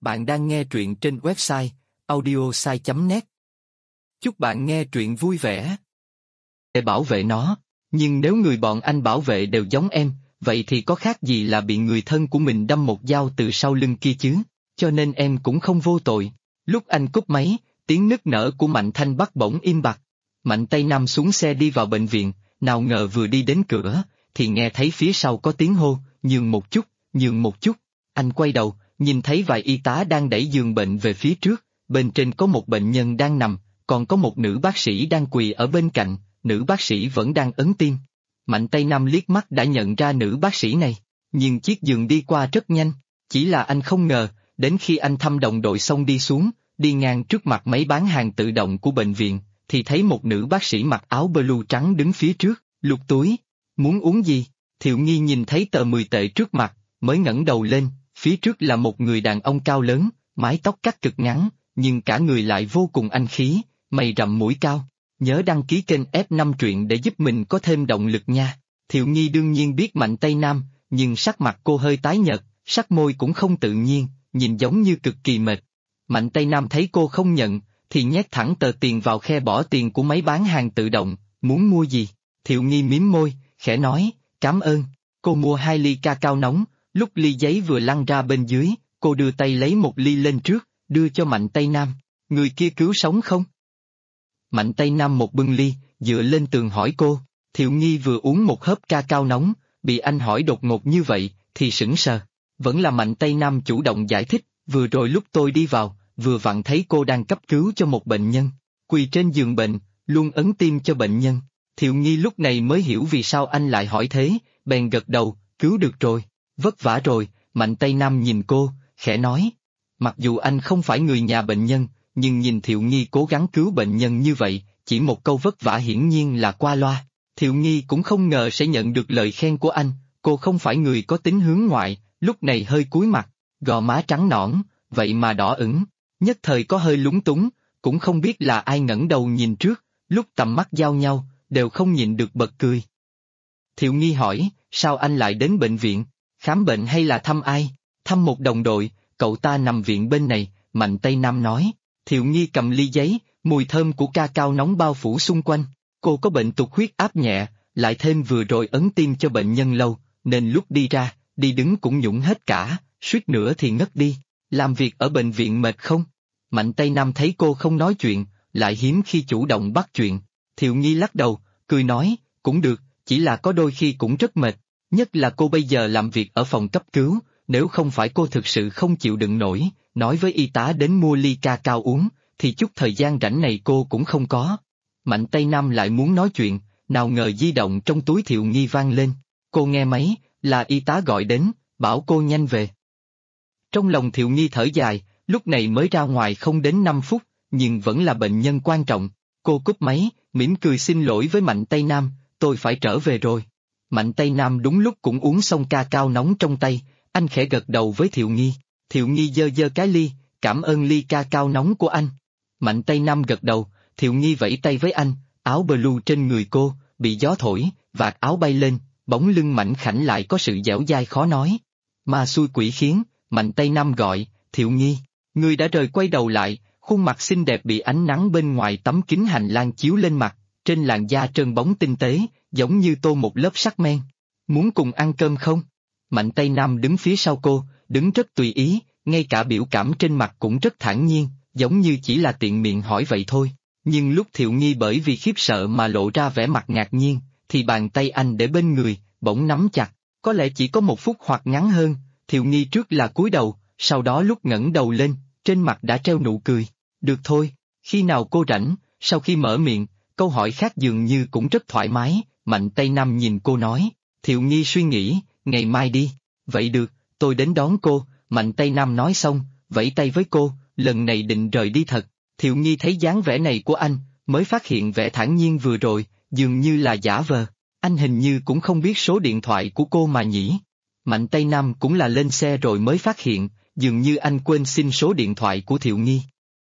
Bạn đang nghe truyện trên website audiosai.net. Chúc bạn nghe truyện vui vẻ. Để bảo vệ nó, nhưng nếu người bọn anh bảo vệ đều giống em, vậy thì có khác gì là bị người thân của mình đâm một dao từ sau lưng kia chứ, cho nên em cũng không vô tội. Lúc anh cúp máy, tiếng nức nở của Mạnh Thanh Bắc bỗng im bặt. Mạnh Tây Nam xuống xe đi vào bệnh viện, nào ngờ vừa đi đến cửa, thì nghe thấy phía sau có tiếng hô, nhường một chút, nhường một chút. Anh quay đầu, nhìn thấy vài y tá đang đẩy giường bệnh về phía trước, bên trên có một bệnh nhân đang nằm, còn có một nữ bác sĩ đang quỳ ở bên cạnh, nữ bác sĩ vẫn đang ấn tim. Mạnh Tây Nam liếc mắt đã nhận ra nữ bác sĩ này, nhưng chiếc giường đi qua rất nhanh, chỉ là anh không ngờ, đến khi anh thăm đồng đội xong đi xuống, đi ngang trước mặt máy bán hàng tự động của bệnh viện, thì thấy một nữ bác sĩ mặc áo blue trắng đứng phía trước, lục túi, muốn uống gì? Thiệu Nghi nhìn thấy tờ 10 tệ trước mặt, mới ngẩng đầu lên, phía trước là một người đàn ông cao lớn, mái tóc cắt cực ngắn, nhưng cả người lại vô cùng anh khí, mày rậm mũi cao. Nhớ đăng ký kênh F5 truyện để giúp mình có thêm động lực nha. Thiệu Nghi đương nhiên biết Mạnh Tây Nam, nhưng sắc mặt cô hơi tái nhợt, sắc môi cũng không tự nhiên, nhìn giống như cực kỳ mệt. Mạnh Tây Nam thấy cô không nhận, thì nhét thẳng tờ tiền vào khe bỏ tiền của máy bán hàng tự động, muốn mua gì? Thiệu Nghi mím môi, khẽ nói, cảm ơn. Cô mua 2 ly ca cao nóng, lúc ly giấy vừa lăn ra bên dưới, cô đưa tay lấy một ly lên trước, đưa cho Mạnh Tây Nam. Người kia cứu sống không? Mạnh Tây Nam một bưng ly, dựa lên tường hỏi cô. Thiệu Nghi vừa uống một hớp ca cao nóng, bị anh hỏi đột ngột như vậy, thì sững sờ. Vẫn là Mạnh Tây Nam chủ động giải thích, vừa rồi lúc tôi đi vào, vừa vặn thấy cô đang cấp cứu cho một bệnh nhân, quỳ trên giường bệnh, luôn ấn tim cho bệnh nhân. Thiệu Nghi lúc này mới hiểu vì sao anh lại hỏi thế, bèn gật đầu, cứu được rồi, vất vả rồi. Mạnh Tây Nam nhìn cô, khẽ nói. Mặc dù anh không phải người nhà bệnh nhân, nhưng nhìn Thiệu Nghi cố gắng cứu bệnh nhân như vậy, chỉ một câu vất vả hiển nhiên là qua loa. Thiệu Nghi cũng không ngờ sẽ nhận được lời khen của anh, cô không phải người có tính hướng ngoại, lúc này hơi cúi mặt, gò má trắng nõn, vậy mà đỏ ửng, nhất thời có hơi lúng túng, cũng không biết là ai ngẩng đầu nhìn trước, lúc tầm mắt giao nhau, đều không nhịn được bật cười. Thiệu Nghi hỏi, sao anh lại đến bệnh viện, khám bệnh hay là thăm ai? Thăm một đồng đội, cậu ta nằm viện bên này, Mạnh Tây Nam nói. Thiệu Nghi cầm ly giấy, mùi thơm của ca cao nóng bao phủ xung quanh. Cô có bệnh tụt huyết áp nhẹ, lại thêm vừa rồi ấn tim cho bệnh nhân lâu, nên lúc đi ra, đi đứng cũng nhũng hết cả, suýt nữa thì ngất đi. Làm việc ở bệnh viện mệt không? Mạnh Tây Nam thấy cô không nói chuyện, lại hiếm khi chủ động bắt chuyện. Thiệu Nghi lắc đầu, cười nói, cũng được, chỉ là có đôi khi cũng rất mệt, nhất là cô bây giờ làm việc ở phòng cấp cứu, nếu không phải cô thực sự không chịu đựng nổi, nói với y tá đến mua ly ca cao uống, thì chút thời gian rảnh này cô cũng không có. Mạnh Tây Nam lại muốn nói chuyện, nào ngờ di động trong túi Thiệu Nghi vang lên, cô nghe máy, là y tá gọi đến, bảo cô nhanh về. Trong lòng Thiệu Nghi thở dài, lúc này mới ra ngoài không đến 5 phút, nhưng vẫn là bệnh nhân quan trọng. Cô cúp máy, mỉm cười xin lỗi với Mạnh Tây Nam, tôi phải trở về rồi. Mạnh Tây Nam đúng lúc cũng uống xong ca cao nóng trong tay, anh khẽ gật đầu với Thiệu Nghi. Thiệu Nghi giơ giơ cái ly, cảm ơn ly ca cao nóng của anh. Mạnh Tây Nam gật đầu, Thiệu Nghi vẫy tay với anh, áo blue trên người cô, bị gió thổi, vạt áo bay lên, bóng lưng mảnh khảnh lại có sự dẻo dai khó nói. Ma xui quỷ khiến, Mạnh Tây Nam gọi, Thiệu Nghi, người đã rời quay đầu lại, khuôn mặt xinh đẹp bị ánh nắng bên ngoài tấm kính hành lang chiếu lên mặt, trên làn da trơn bóng tinh tế, giống như tô một lớp sắc men. Muốn cùng ăn cơm không? Mạnh Tây Nam đứng phía sau cô, đứng rất tùy ý, ngay cả biểu cảm trên mặt cũng rất thản nhiên, giống như chỉ là tiện miệng hỏi vậy thôi. Nhưng lúc Thiệu Nghi bởi vì khiếp sợ mà lộ ra vẻ mặt ngạc nhiên, thì bàn tay anh để bên người, bỗng nắm chặt, có lẽ chỉ có 1 phút hoặc ngắn hơn. Thiệu Nghi trước là cúi đầu, sau đó lúc ngẩng đầu lên, trên mặt đã treo nụ cười. Được thôi, khi nào cô rảnh? Sau khi mở miệng, câu hỏi khác dường như cũng rất thoải mái. Mạnh Tây Nam nhìn cô nói. Thiệu Nghi suy nghĩ, ngày mai đi. Vậy được, tôi đến đón cô. Mạnh Tây Nam nói xong, vẫy tay với cô, lần này định rời đi thật. Thiệu Nghi thấy dáng vẻ này của anh, mới phát hiện vẻ thản nhiên vừa rồi, dường như là giả vờ. Anh hình như cũng không biết số điện thoại của cô mà nhỉ. Mạnh Tây Nam cũng là lên xe rồi mới phát hiện, dường như anh quên xin số điện thoại của Thiệu Nghi.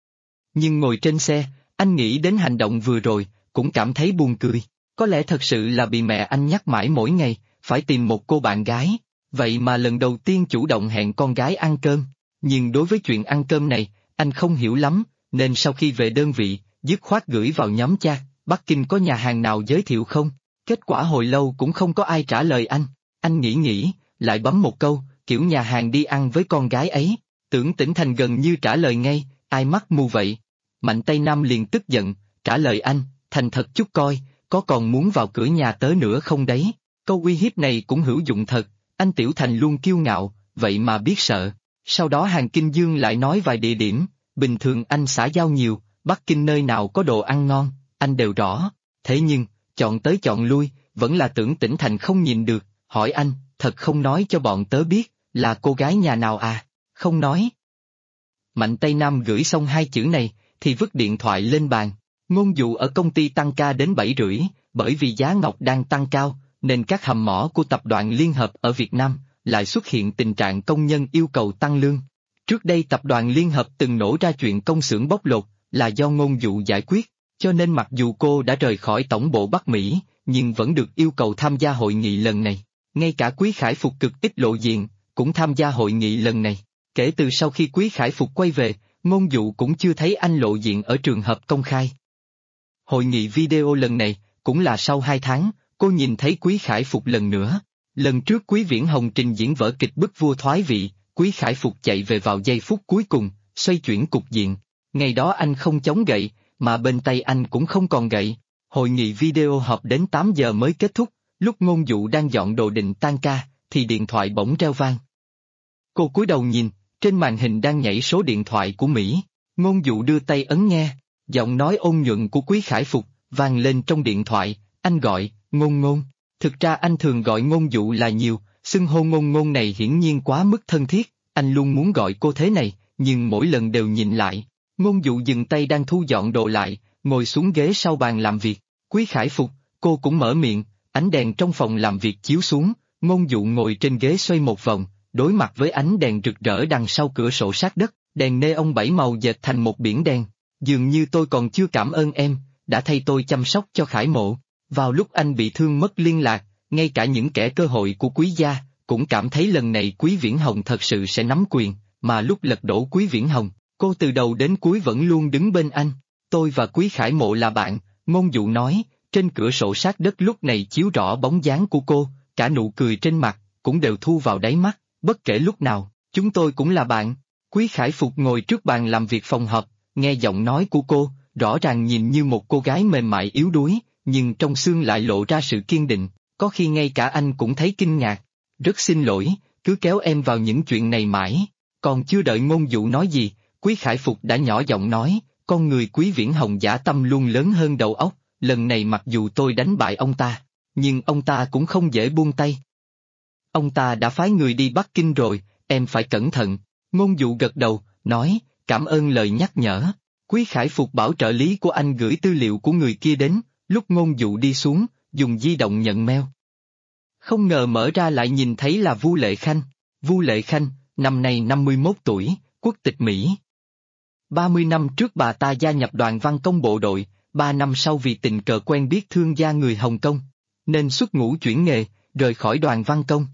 Nhưng ngồi trên xe, anh nghĩ đến hành động vừa rồi, cũng cảm thấy buồn cười. Có lẽ thật sự là bị mẹ anh nhắc mãi mỗi ngày, phải tìm một cô bạn gái, vậy mà lần đầu tiên chủ động hẹn con gái ăn cơm. nhưng đối với chuyện ăn cơm này, anh không hiểu lắm, nên sau khi về đơn vị, dứt khoát gửi vào nhóm chat, Bắc Kinh có nhà hàng nào giới thiệu không? Kết quả hồi lâu cũng không có ai trả lời anh nghĩ, lại bấm một câu, kiểu nhà hàng đi ăn với con gái ấy, Tưởng Tĩnh Thành gần như trả lời ngay, ai mắc mù vậy? Mạnh Tây Nam liền tức giận, trả lời anh, thành thật chút coi, có còn muốn vào cửa nhà tớ nữa không đấy? Câu uy hiếp này cũng hữu dụng thật, anh Tiểu Thành luôn kiêu ngạo, vậy mà biết sợ. Sau đó Hàng Kinh Dương lại nói vài địa điểm, bình thường anh xã giao nhiều, Bắc Kinh nơi nào có đồ ăn ngon, anh đều rõ, thế nhưng, chọn tới chọn lui, vẫn là Tưởng Tĩnh Thành không nhìn được, hỏi anh, thật không nói cho bọn tớ biết, là cô gái nhà nào à? Không nói. Mạnh Tây Nam gửi xong hai chữ này, thì vứt điện thoại lên bàn. Ngôn Dụ ở công ty tăng ca đến 7:30, bởi vì giá ngọc đang tăng cao, nên các hầm mỏ của tập đoàn Liên Hợp ở Việt Nam lại xuất hiện tình trạng công nhân yêu cầu tăng lương. Trước đây tập đoàn Liên Hợp từng nổ ra chuyện công xưởng bóc lột, là do Ngôn Dụ giải quyết, cho nên mặc dù cô đã rời khỏi tổng bộ Bắc Mỹ, nhưng vẫn được yêu cầu tham gia hội nghị lần này. Ngay cả Quý Khải Phục cực ít lộ diện, cũng tham gia hội nghị lần này. Kể từ sau khi Quý Khải Phục quay về, Ngôn Dụ cũng chưa thấy anh lộ diện ở trường hợp công khai. Hội nghị video lần này, cũng là sau 2 tháng, cô nhìn thấy Quý Khải Phục lần nữa. Lần trước Quý Viễn Hồng trình diễn vở kịch Bức Vua Thoái Vị, Quý Khải Phục chạy về vào giây phút cuối cùng, xoay chuyển cục diện. Ngày đó anh không chống gậy, mà bên tay anh cũng không còn gậy. Hội nghị video họp đến 8 giờ mới kết thúc, lúc Ngôn Dụ đang dọn đồ định tan ca, thì điện thoại bỗng reo vang. Cô cúi đầu nhìn, trên màn hình đang nhảy số điện thoại của Mỹ. Ngôn Dụ đưa tay ấn nghe, giọng nói ôn nhuận của Quý Khải Phục vang lên trong điện thoại, anh gọi, Ngôn Ngôn. Thực ra anh thường gọi Ngôn Dụ là nhiều, xưng hô Ngôn Ngôn này hiển nhiên quá mức thân thiết, anh luôn muốn gọi cô thế này, nhưng mỗi lần đều nhìn lại. Ngôn Dụ dừng tay đang thu dọn đồ lại, ngồi xuống ghế sau bàn làm việc. Quý Khải Phục, cô cũng mở miệng, ánh đèn trong phòng làm việc chiếu xuống, Ngôn Dụ ngồi trên ghế xoay một vòng, đối mặt với ánh đèn rực rỡ đằng sau cửa sổ sát đất, đèn neon 7 màu dệt thành một biển đèn. Dường như tôi còn chưa cảm ơn em, đã thay tôi chăm sóc cho Khải Mộ. Vào lúc anh bị thương mất liên lạc, ngay cả những kẻ cơ hội của Quý gia, cũng cảm thấy lần này Quý Viễn Hồng thật sự sẽ nắm quyền, mà lúc lật đổ Quý Viễn Hồng, cô từ đầu đến cuối vẫn luôn đứng bên anh. Tôi và Quý Khải Mộ là bạn, Ngôn Dụ nói, trên cửa sổ sát đất lúc này chiếu rõ bóng dáng của cô, cả nụ cười trên mặt, cũng đều thu vào đáy mắt, bất kể lúc nào, chúng tôi cũng là bạn. Quý Khải Phục ngồi trước bàn làm việc phòng họp, nghe giọng nói của cô, rõ ràng nhìn như một cô gái mềm mại yếu đuối, nhưng trong xương lại lộ ra sự kiên định, có khi ngay cả anh cũng thấy kinh ngạc. Rất xin lỗi, cứ kéo em vào những chuyện này mãi. Còn chưa đợi Ngôn Dụ nói gì, Quý Khải Phục đã nhỏ giọng nói, con người Quý Viễn Hồng dã tâm luôn lớn hơn đầu óc, lần này mặc dù tôi đánh bại ông ta, nhưng ông ta cũng không dễ buông tay. Ông ta đã phái người đi Bắc Kinh rồi, em phải cẩn thận. Ngôn Dụ gật đầu, nói, cảm ơn lời nhắc nhở. Quý Khải Phục bảo trợ lý của anh gửi tư liệu của người kia đến, lúc Ngôn Dụ đi xuống, dùng di động nhận mail. Không ngờ mở ra lại nhìn thấy là Vu Lệ Khanh. Vu Lệ Khanh, năm nay 51 tuổi, quốc tịch Mỹ. 30 năm trước bà ta gia nhập đoàn văn công bộ đội, 3 năm sau vì tình cờ quen biết thương gia người Hồng Kông, nên xuất ngũ chuyển nghề, rời khỏi đoàn văn công.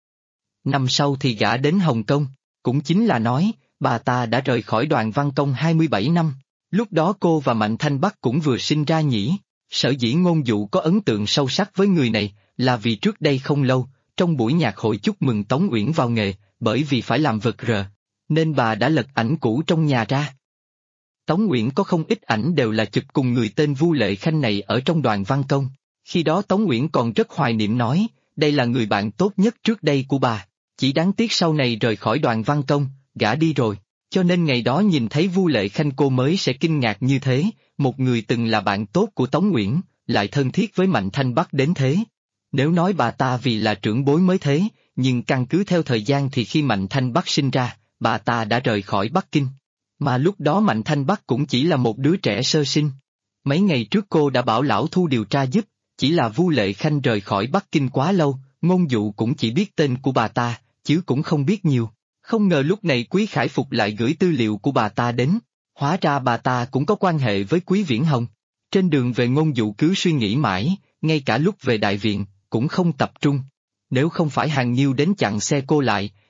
Năm sau thì gả đến Hồng Kông, cũng chính là nói, bà ta đã rời khỏi đoàn văn công 27 năm. Lúc đó cô và Mạnh Thanh Bắc cũng vừa sinh ra nhỉ. Sở dĩ Ngôn Dụ có ấn tượng sâu sắc với người này, là vì trước đây không lâu, trong buổi nhạc hội chúc mừng Tống Uyển vào nghề, bởi vì phải làm vật rờ, nên bà đã lật ảnh cũ trong nhà ra. Tống Uyển có không ít ảnh đều là chụp cùng người tên Vu Lệ Khanh này ở trong đoàn văn công. Khi đó Tống Uyển còn rất hoài niệm nói, đây là người bạn tốt nhất trước đây của bà, chỉ đáng tiếc sau này rời khỏi đoàn văn công, gả đi rồi, cho nên ngày đó nhìn thấy Vu Lệ Khanh cô mới sẽ kinh ngạc như thế, một người từng là bạn tốt của Tống Uyển, lại thân thiết với Mạnh Thanh Bắc đến thế. Nếu nói bà ta vì là trưởng bối mới thế, nhưng căn cứ theo thời gian thì khi Mạnh Thanh Bắc sinh ra, bà ta đã rời khỏi Bắc Kinh. Mà lúc đó Mạnh Thanh Bắc cũng chỉ là một đứa trẻ sơ sinh. Mấy ngày trước cô đã bảo Lão Thu điều tra giúp, chỉ là Vu Lệ Khanh rời khỏi Bắc Kinh quá lâu, Ngôn Dụ cũng chỉ biết tên của bà ta, chứ cũng không biết nhiều. Không ngờ lúc này Quý Khải Phục lại gửi tư liệu của bà ta đến, hóa ra bà ta cũng có quan hệ với Quý Viễn Hồng. Trên đường về Ngôn Dụ cứ suy nghĩ mãi, ngay cả lúc về đại viện, cũng không tập trung. Nếu không phải Hàng Nhiêu đến chặn xe cô lại,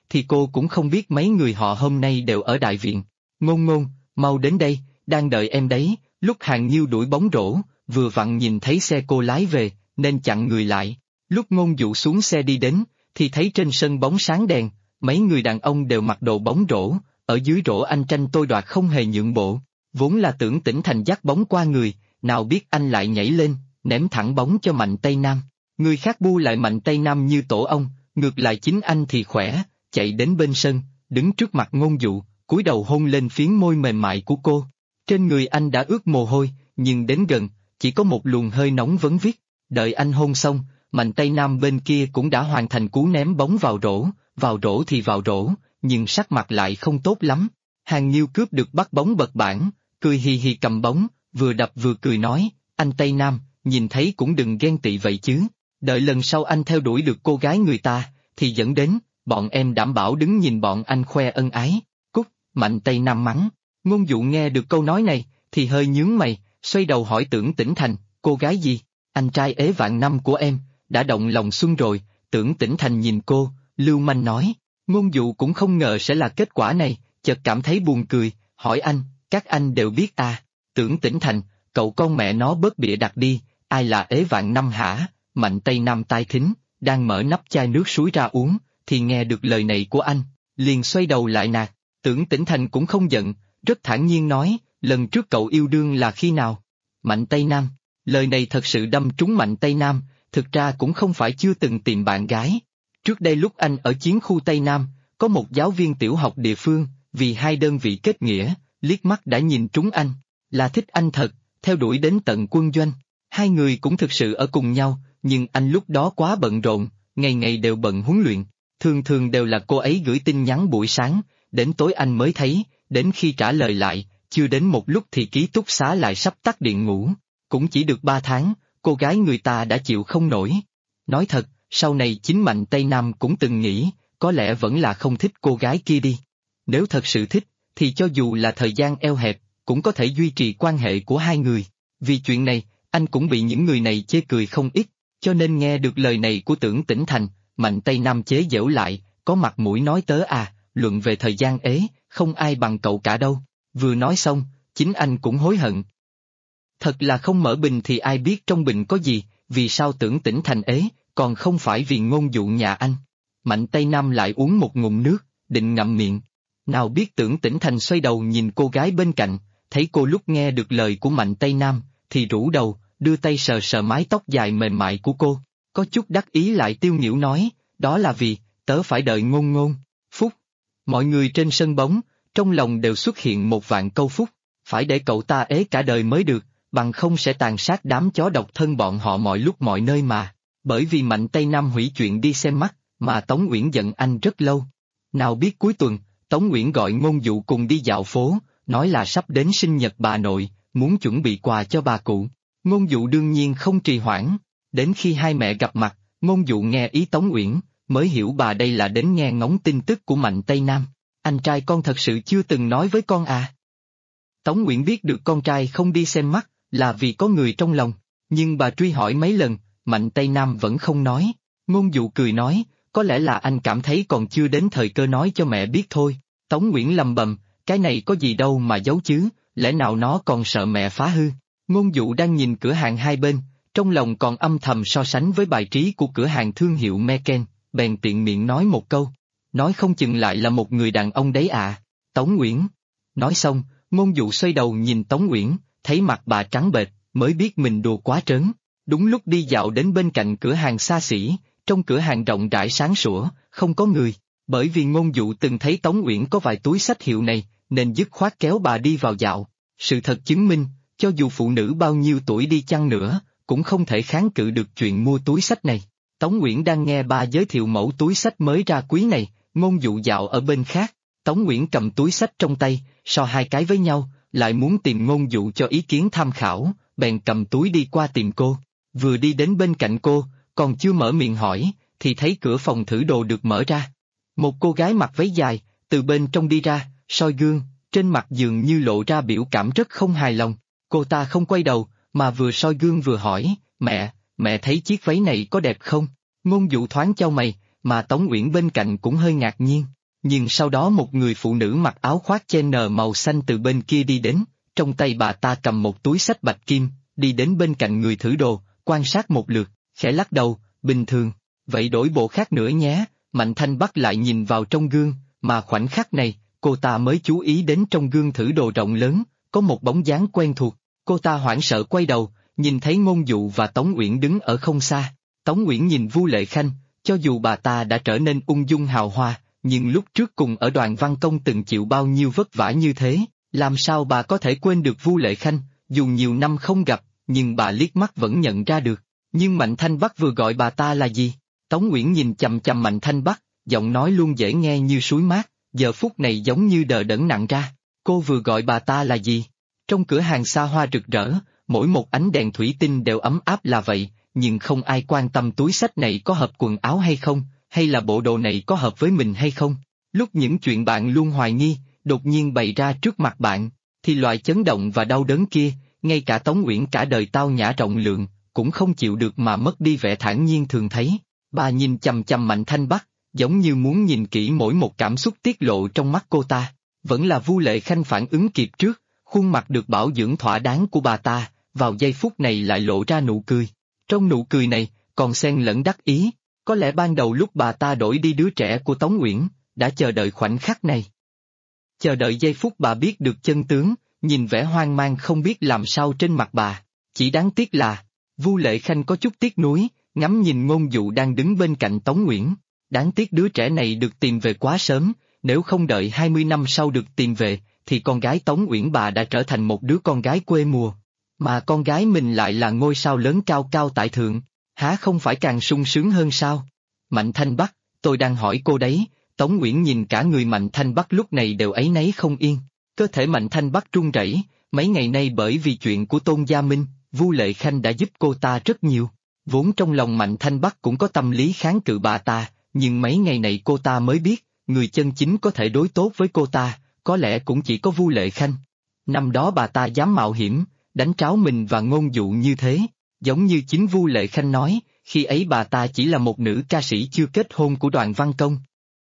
thì cô cũng không biết mấy người họ hôm nay đều ở đại viện. Ngôn Ngôn, mau đến đây, đang đợi em đấy. Lúc Hàng Nhiêu đuổi bóng rổ, vừa vặn nhìn thấy xe cô lái về, nên chặn người lại. Lúc Ngôn Dụ xuống xe đi đến, thì thấy trên sân bóng sáng đèn, mấy người đàn ông đều mặc đồ bóng rổ, ở dưới rổ anh tranh tôi đoạt không hề nhượng bộ. Vốn là tưởng Tĩnh Thành dắt bóng qua người, nào biết anh lại nhảy lên, ném thẳng bóng cho Mạnh Tây Nam. Người khác bu lại Mạnh Tây Nam như tổ ong, ngược lại chính anh thì khỏe, chạy đến bên sân, đứng trước mặt Ngôn Dụ, cúi đầu hôn lên phiến môi mềm mại của cô. Trên người anh đã ướt mồ hôi, nhưng đến gần, chỉ có một luồng hơi nóng vấn vít. Đợi anh hôn xong, Mạnh Tây Nam bên kia cũng đã hoàn thành cú ném bóng vào rổ thì vào rổ, nhưng sắc mặt lại không tốt lắm. Hàng Nhiêu cướp được bắt bóng bật bảng, cười hì hì cầm bóng, vừa đập vừa cười nói, anh Tây Nam, nhìn thấy cũng đừng ghen tị vậy chứ. Đợi lần sau anh theo đuổi được cô gái người ta, thì dẫn đến, bọn em đảm bảo đứng nhìn bọn anh khoe ân ái. Cút, Mạnh Tây Nam mắng. Ngôn Dụ nghe được câu nói này, thì hơi nhướng mày, xoay đầu hỏi Tưởng Tĩnh Thành, cô gái gì? Anh trai ế vạn năm của em, đã động lòng xuân rồi. Tưởng Tĩnh Thành nhìn cô, lưu manh nói. Ngôn Dụ cũng không ngờ sẽ là kết quả này, chợt cảm thấy buồn cười, hỏi anh, các anh đều biết à? Tưởng Tĩnh Thành, cậu con mẹ nó bớt bịa đặt đi, ai là ế vạn năm hả? Mạnh Tây Nam tai thính, đang mở nắp chai nước suối ra uống, thì nghe được lời này của anh, liền xoay đầu lại nạt. Tưởng Tĩnh Thành cũng không giận, rất thản nhiên nói, lần trước cậu yêu đương là khi nào? Mạnh Tây Nam, lời này thật sự đâm trúng Mạnh Tây Nam, thực ra cũng không phải chưa từng tìm bạn gái. Trước đây lúc anh ở chiến khu Tây Nam, có một giáo viên tiểu học địa phương, vì hai đơn vị kết nghĩa, liếc mắt đã nhìn trúng anh, là thích anh thật, theo đuổi đến tận quân doanh. Hai người cũng thực sự ở cùng nhau, nhưng anh lúc đó quá bận rộn, ngày ngày đều bận huấn luyện, thường thường đều là cô ấy gửi tin nhắn buổi sáng, đến tối anh mới thấy, đến khi trả lời lại, chưa đến một lúc thì ký túc xá lại sắp tắt điện ngủ. Cũng chỉ được 3 tháng, cô gái người ta đã chịu không nổi. Nói thật, sau này chính Mạnh Tây Nam cũng từng nghĩ, có lẽ vẫn là không thích cô gái kia đi. Nếu thật sự thích, thì cho dù là thời gian eo hẹp, cũng có thể duy trì quan hệ của hai người. Vì chuyện này, anh cũng bị những người này chê cười không ít, cho nên nghe được lời này của Tưởng Tĩnh Thành, Mạnh Tây Nam chế giễu lại, có mặt mũi nói tớ à, luận về thời gian ế, không ai bằng cậu cả đâu. Vừa nói xong, chính anh cũng hối hận. Thật là không mở bình thì ai biết trong bình có gì, vì sao Tưởng Tĩnh Thành ế, còn không phải vì Ngôn Dụ nhà anh. Mạnh Tây Nam lại uống một ngụm nước, định ngậm miệng. Nào biết Tưởng Tĩnh Thành xoay đầu nhìn cô gái bên cạnh, thấy cô lúc nghe được lời của Mạnh Tây Nam, thì rũ đầu, đưa tay sờ sờ mái tóc dài mềm mại của cô, có chút đắc ý lại tiêu nghỉu nói, đó là vì, tớ phải đợi Ngôn Ngôn. Phúc. Mọi người trên sân bóng, trong lòng đều xuất hiện một vạn câu phúc, phải để cậu ta ế cả đời mới được, bằng không sẽ tàn sát đám chó độc thân bọn họ mọi lúc mọi nơi mà. Bởi vì Mạnh Tây Nam hủy chuyện đi xem mắt, mà Tống Uyển giận anh rất lâu. Nào biết cuối tuần, Tống Uyển gọi Ngôn Dụ cùng đi dạo phố, nói là sắp đến sinh nhật bà nội, muốn chuẩn bị quà cho bà cụ. Ngôn Dụ đương nhiên không trì hoãn, đến khi hai mẹ gặp mặt, Ngôn Dụ nghe ý Tống Uyển, mới hiểu bà đây là đến nghe ngóng tin tức của Mạnh Tây Nam. Anh trai con thật sự chưa từng nói với con à? Tống Uyển biết được con trai không đi xem mắt, là vì có người trong lòng, nhưng bà truy hỏi mấy lần, Mạnh Tây Nam vẫn không nói. Ngôn Dụ cười nói, có lẽ là anh cảm thấy còn chưa đến thời cơ nói cho mẹ biết thôi. Tống Uyển lầm bầm, cái này có gì đâu mà giấu chứ, lẽ nào nó còn sợ mẹ phá hư. Ngôn Dụ đang nhìn cửa hàng hai bên, trong lòng còn âm thầm so sánh với bài trí của cửa hàng thương hiệu Meken, bèn tiện miệng nói một câu, nói không chừng lại là một người đàn ông đấy à. Tống Uyển. Nói xong, Ngôn Dụ xoay đầu nhìn Tống Uyển, thấy mặt bà trắng bệch, mới biết mình đùa quá trớn. Đúng lúc đi dạo đến bên cạnh cửa hàng xa xỉ, trong cửa hàng rộng rãi sáng sủa, không có người, bởi vì Ngôn Dụ từng thấy Tống Uyển có vài túi xách hiệu này, nên dứt khoát kéo bà đi vào dạo. Sự thật chứng minh, cho dù phụ nữ bao nhiêu tuổi đi chăng nữa, cũng không thể kháng cự được chuyện mua túi xách này. Tống Uyển đang nghe bà giới thiệu mẫu túi xách mới ra quý này, Ngôn Dụ dạo ở bên khác, Tống Uyển cầm túi xách trong tay, so hai cái với nhau, lại muốn tìm Ngôn Dụ cho ý kiến tham khảo, bèn cầm túi đi qua tìm cô. Vừa đi đến bên cạnh cô, còn chưa mở miệng hỏi, thì thấy cửa phòng thử đồ được mở ra. Một cô gái mặc váy dài, từ bên trong đi ra, soi gương, trên mặt dường như lộ ra biểu cảm rất không hài lòng. Cô ta không quay đầu, mà vừa soi gương vừa hỏi, mẹ thấy chiếc váy này có đẹp không? Ngôn Dụ thoáng chau mày, mà Tống Uyển bên cạnh cũng hơi ngạc nhiên, Nhưng sau đó một người phụ nữ mặc áo khoác chen màu xanh từ bên kia đi đến, trong tay bà ta cầm một túi xách bạch kim, đi đến bên cạnh người thử đồ, quan sát một lượt, khẽ lắc đầu, bình thường, vậy đổi bộ khác nữa nhé. Mạnh Thanh Bắc lại nhìn vào trong gương, mà khoảnh khắc này, cô ta mới chú ý đến trong gương thử đồ rộng lớn, có một bóng dáng quen thuộc. Cô ta hoảng sợ quay đầu, nhìn thấy Ngôn Dụ và Tống Uyển đứng ở không xa. Tống Uyển nhìn Vu Lệ Khanh, cho dù bà ta đã trở nên ung dung hào hoa, nhưng lúc trước cùng ở Đoàn Văn Công từng chịu bao nhiêu vất vả như thế, làm sao bà có thể quên được Vu Lệ Khanh, dù nhiều năm không gặp, nhưng bà liếc mắt vẫn nhận ra được. Nhưng Mạnh Thanh Bắc vừa gọi bà ta là gì? Tống Uyển nhìn chằm chằm Mạnh Thanh Bắc, giọng nói luôn dễ nghe như suối mát, giờ phút này giống như đờ đẫn nặng ra. Cô vừa gọi bà ta là gì? Trong cửa hàng xa hoa rực rỡ, mỗi một ánh đèn thủy tinh đều ấm áp là vậy, nhưng không ai quan tâm túi xách này có hợp quần áo hay không, hay là bộ đồ này có hợp với mình hay không. Lúc những chuyện bạn luôn hoài nghi, đột nhiên bày ra trước mặt bạn, thì loại chấn động và đau đớn kia, ngay cả Tống Uyển cả đời tao nhã rộng lượng, cũng không chịu được mà mất đi vẻ thản nhiên thường thấy. Bà nhìn chằm chằm Mạnh Thanh Bắc, giống như muốn nhìn kỹ mỗi một cảm xúc tiết lộ trong mắt cô ta. Vẫn là Vu Lệ Khanh phản ứng kịp trước, khuôn mặt được bảo dưỡng thỏa đáng của bà ta, vào giây phút này lại lộ ra nụ cười. Trong nụ cười này, còn xen lẫn đắc ý, có lẽ ban đầu lúc bà ta đổi đi đứa trẻ của Tống Uyển, đã chờ đợi khoảnh khắc này. Chờ đợi giây phút bà biết được chân tướng, nhìn vẻ hoang mang không biết làm sao trên mặt bà. Chỉ đáng tiếc là, Vu Lệ Khanh có chút tiếc nuối, ngắm nhìn Ngôn Dụ đang đứng bên cạnh Tống Uyển. Đáng tiếc đứa trẻ này được tìm về quá sớm, nếu không đợi 20 năm sau được tìm về, thì con gái Tống Uyển bà đã trở thành một đứa con gái quê mùa. Mà con gái mình lại là ngôi sao lớn cao cao tại thượng, há không phải càng sung sướng hơn sao? Mạnh Thanh Bắc, tôi đang hỏi cô đấy. Tống Uyển nhìn cả người Mạnh Thanh Bắc lúc này đều áy náy không yên, cơ thể Mạnh Thanh Bắc run rẩy. Mấy ngày nay bởi vì chuyện của Tôn Gia Minh, Vu Lệ Khanh đã giúp cô ta rất nhiều. Vốn trong lòng Mạnh Thanh Bắc cũng có tâm lý kháng cự bà ta, nhưng mấy ngày này cô ta mới biết, người chân chính có thể đối tốt với cô ta, có lẽ cũng chỉ có Vu Lệ Khanh. Năm đó bà ta dám mạo hiểm, đánh tráo mình và Ngôn Dụ như thế, giống như chính Vu Lệ Khanh nói, khi ấy bà ta chỉ là một nữ ca sĩ chưa kết hôn của Đoàn Văn Công.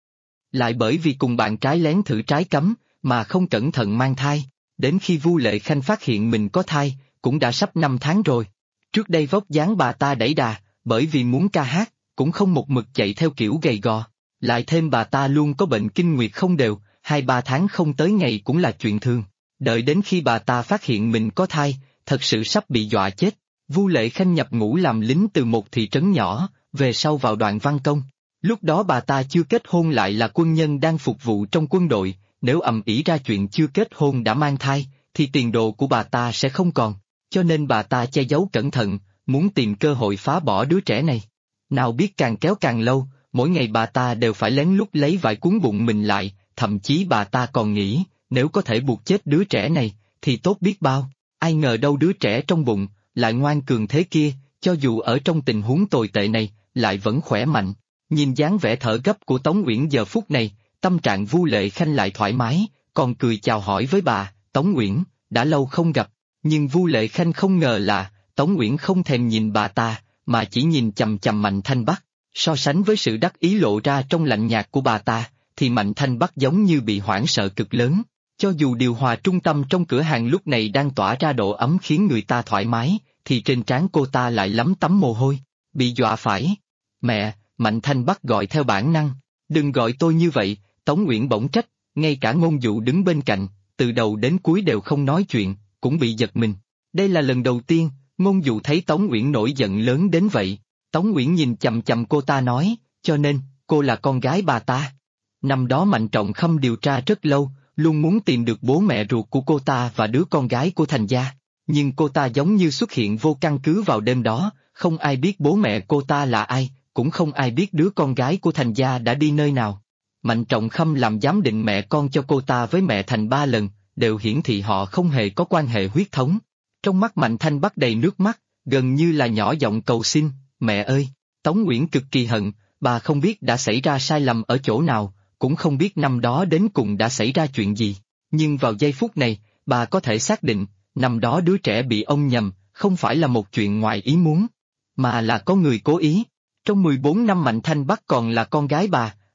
Lại bởi vì cùng bạn trái lén thử trái cấm, mà không cẩn thận mang thai, đến khi Vu Lệ Khanh phát hiện mình có thai, cũng đã sắp 5 tháng rồi. Trước đây vóc dáng bà ta đẩy đà, bởi vì muốn ca hát, cũng không một mực chạy theo kiểu gầy gò. Lại thêm bà ta luôn có bệnh kinh nguyệt không đều, 2-3 tháng không tới ngày cũng là chuyện thường. Đợi đến khi bà ta phát hiện mình có thai, thật sự sắp bị dọa chết. Vu Lệ Khanh nhập ngũ làm lính từ một thị trấn nhỏ, về sau vào Đoàn Văn Công. Lúc đó bà ta chưa kết hôn lại là quân nhân đang phục vụ trong quân đội, nếu ầm ĩ ra chuyện chưa kết hôn đã mang thai, thì tiền đồ của bà ta sẽ không còn. Cho nên bà ta che giấu cẩn thận, muốn tìm cơ hội phá bỏ đứa trẻ này. Nào biết càng kéo càng lâu, mỗi ngày bà ta đều phải lén lút lấy vải cuốn bụng mình lại, thậm chí bà ta còn nghĩ, nếu có thể buộc chết đứa trẻ này, thì tốt biết bao. Ai ngờ đâu đứa trẻ trong bụng, lại ngoan cường thế kia, cho dù ở trong tình huống tồi tệ này, lại vẫn khỏe mạnh. Nhìn dáng vẻ thở gấp của Tống Uyển giờ phút này, tâm trạng Vu Lệ Khanh lại thoải mái, còn cười chào hỏi với bà, Tống Uyển, đã lâu không gặp. Nhưng Vu Lệ Khanh không ngờ là, Tống Uyển không thèm nhìn bà ta, mà chỉ nhìn chằm chằm Mạnh Thanh Bắc. So sánh với sự đắc ý lộ ra trong lạnh nhạt của bà ta, thì Mạnh Thanh Bắc giống như bị hoảng sợ cực lớn. Cho dù điều hòa trung tâm trong cửa hàng lúc này đang tỏa ra độ ấm khiến người ta thoải mái, thì trên trán cô ta lại lấm tấm mồ hôi, bị dọa phải. Mẹ, Mạnh Thanh Bắc gọi theo bản năng, đừng gọi tôi như vậy. Tống Uyển bỗng trách, ngay cả Ngôn Dụ đứng bên cạnh, từ đầu đến cuối đều không nói chuyện, cũng bị giật mình. Đây là lần đầu tiên, Ngôn Dụ thấy Tống Uyển nổi giận lớn đến vậy. Tống Uyển nhìn chằm chằm cô ta nói, cho nên, cô là con gái bà ta. Năm đó Mạnh Trọng Khâm điều tra rất lâu, luôn muốn tìm được bố mẹ ruột của cô ta và đứa con gái của Thành Gia. Nhưng cô ta giống như xuất hiện vô căn cứ vào đêm đó, không ai biết bố mẹ cô ta là ai, cũng không ai biết đứa con gái của Thành Gia đã đi nơi nào. Mạnh Trọng Khâm làm giám định mẹ con cho cô ta với mẹ Thành 3 lần, đều hiển thị họ không hề có quan hệ huyết thống. Trong mắt Mạnh Thanh Bắc đầy nước mắt, gần như là nhỏ giọng cầu xin, mẹ ơi. Tống Uyển cực kỳ hận, bà không biết đã xảy ra sai lầm ở chỗ nào, cũng không biết năm đó đến cùng đã xảy ra chuyện gì. Nhưng vào giây phút này, bà có thể xác định, năm đó đứa trẻ bị ông nhầm, không phải là một chuyện ngoài ý muốn, mà là có người cố ý. Trong 14 năm Mạnh Thanh Bắc còn là con gái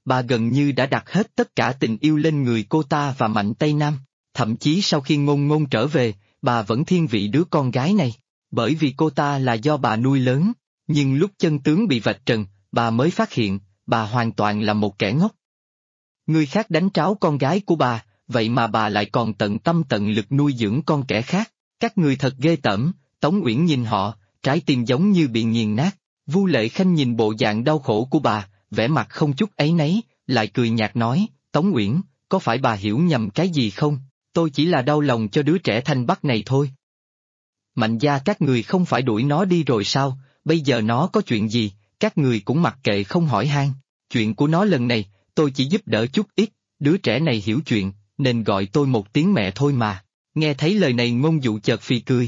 bà gần như đã đặt hết tất cả tình yêu lên người cô ta và Mạnh Tây Nam. Thậm chí sau khi Ngôn Ngôn trở về, bà vẫn thiên vị đứa con gái này, bởi vì cô ta là do bà nuôi lớn. Nhưng lúc chân tướng bị vạch trần, bà mới phát hiện, bà hoàn toàn là một kẻ ngốc. Người khác đánh tráo con gái của bà, vậy mà bà lại còn tận tâm tận lực nuôi dưỡng con kẻ khác. Các người thật ghê tởm. Tống Uyển nhìn họ, trái tim giống như bị nghiền nát. Vu Lệ Khanh nhìn bộ dạng đau khổ của bà, vẻ mặt không chút áy náy, lại cười nhạt nói, Tống Uyển, có phải bà hiểu nhầm cái gì không? Tôi chỉ là đau lòng cho đứa trẻ Thanh Bắc này thôi. Mạnh gia các người không phải đuổi nó đi rồi sao, bây giờ nó có chuyện gì, các người cũng mặc kệ không hỏi han. Chuyện của nó lần này, tôi chỉ giúp đỡ chút ít, đứa trẻ này hiểu chuyện, nên gọi tôi một tiếng mẹ thôi mà. Nghe thấy lời này Ngôn Dụ chợt phì cười,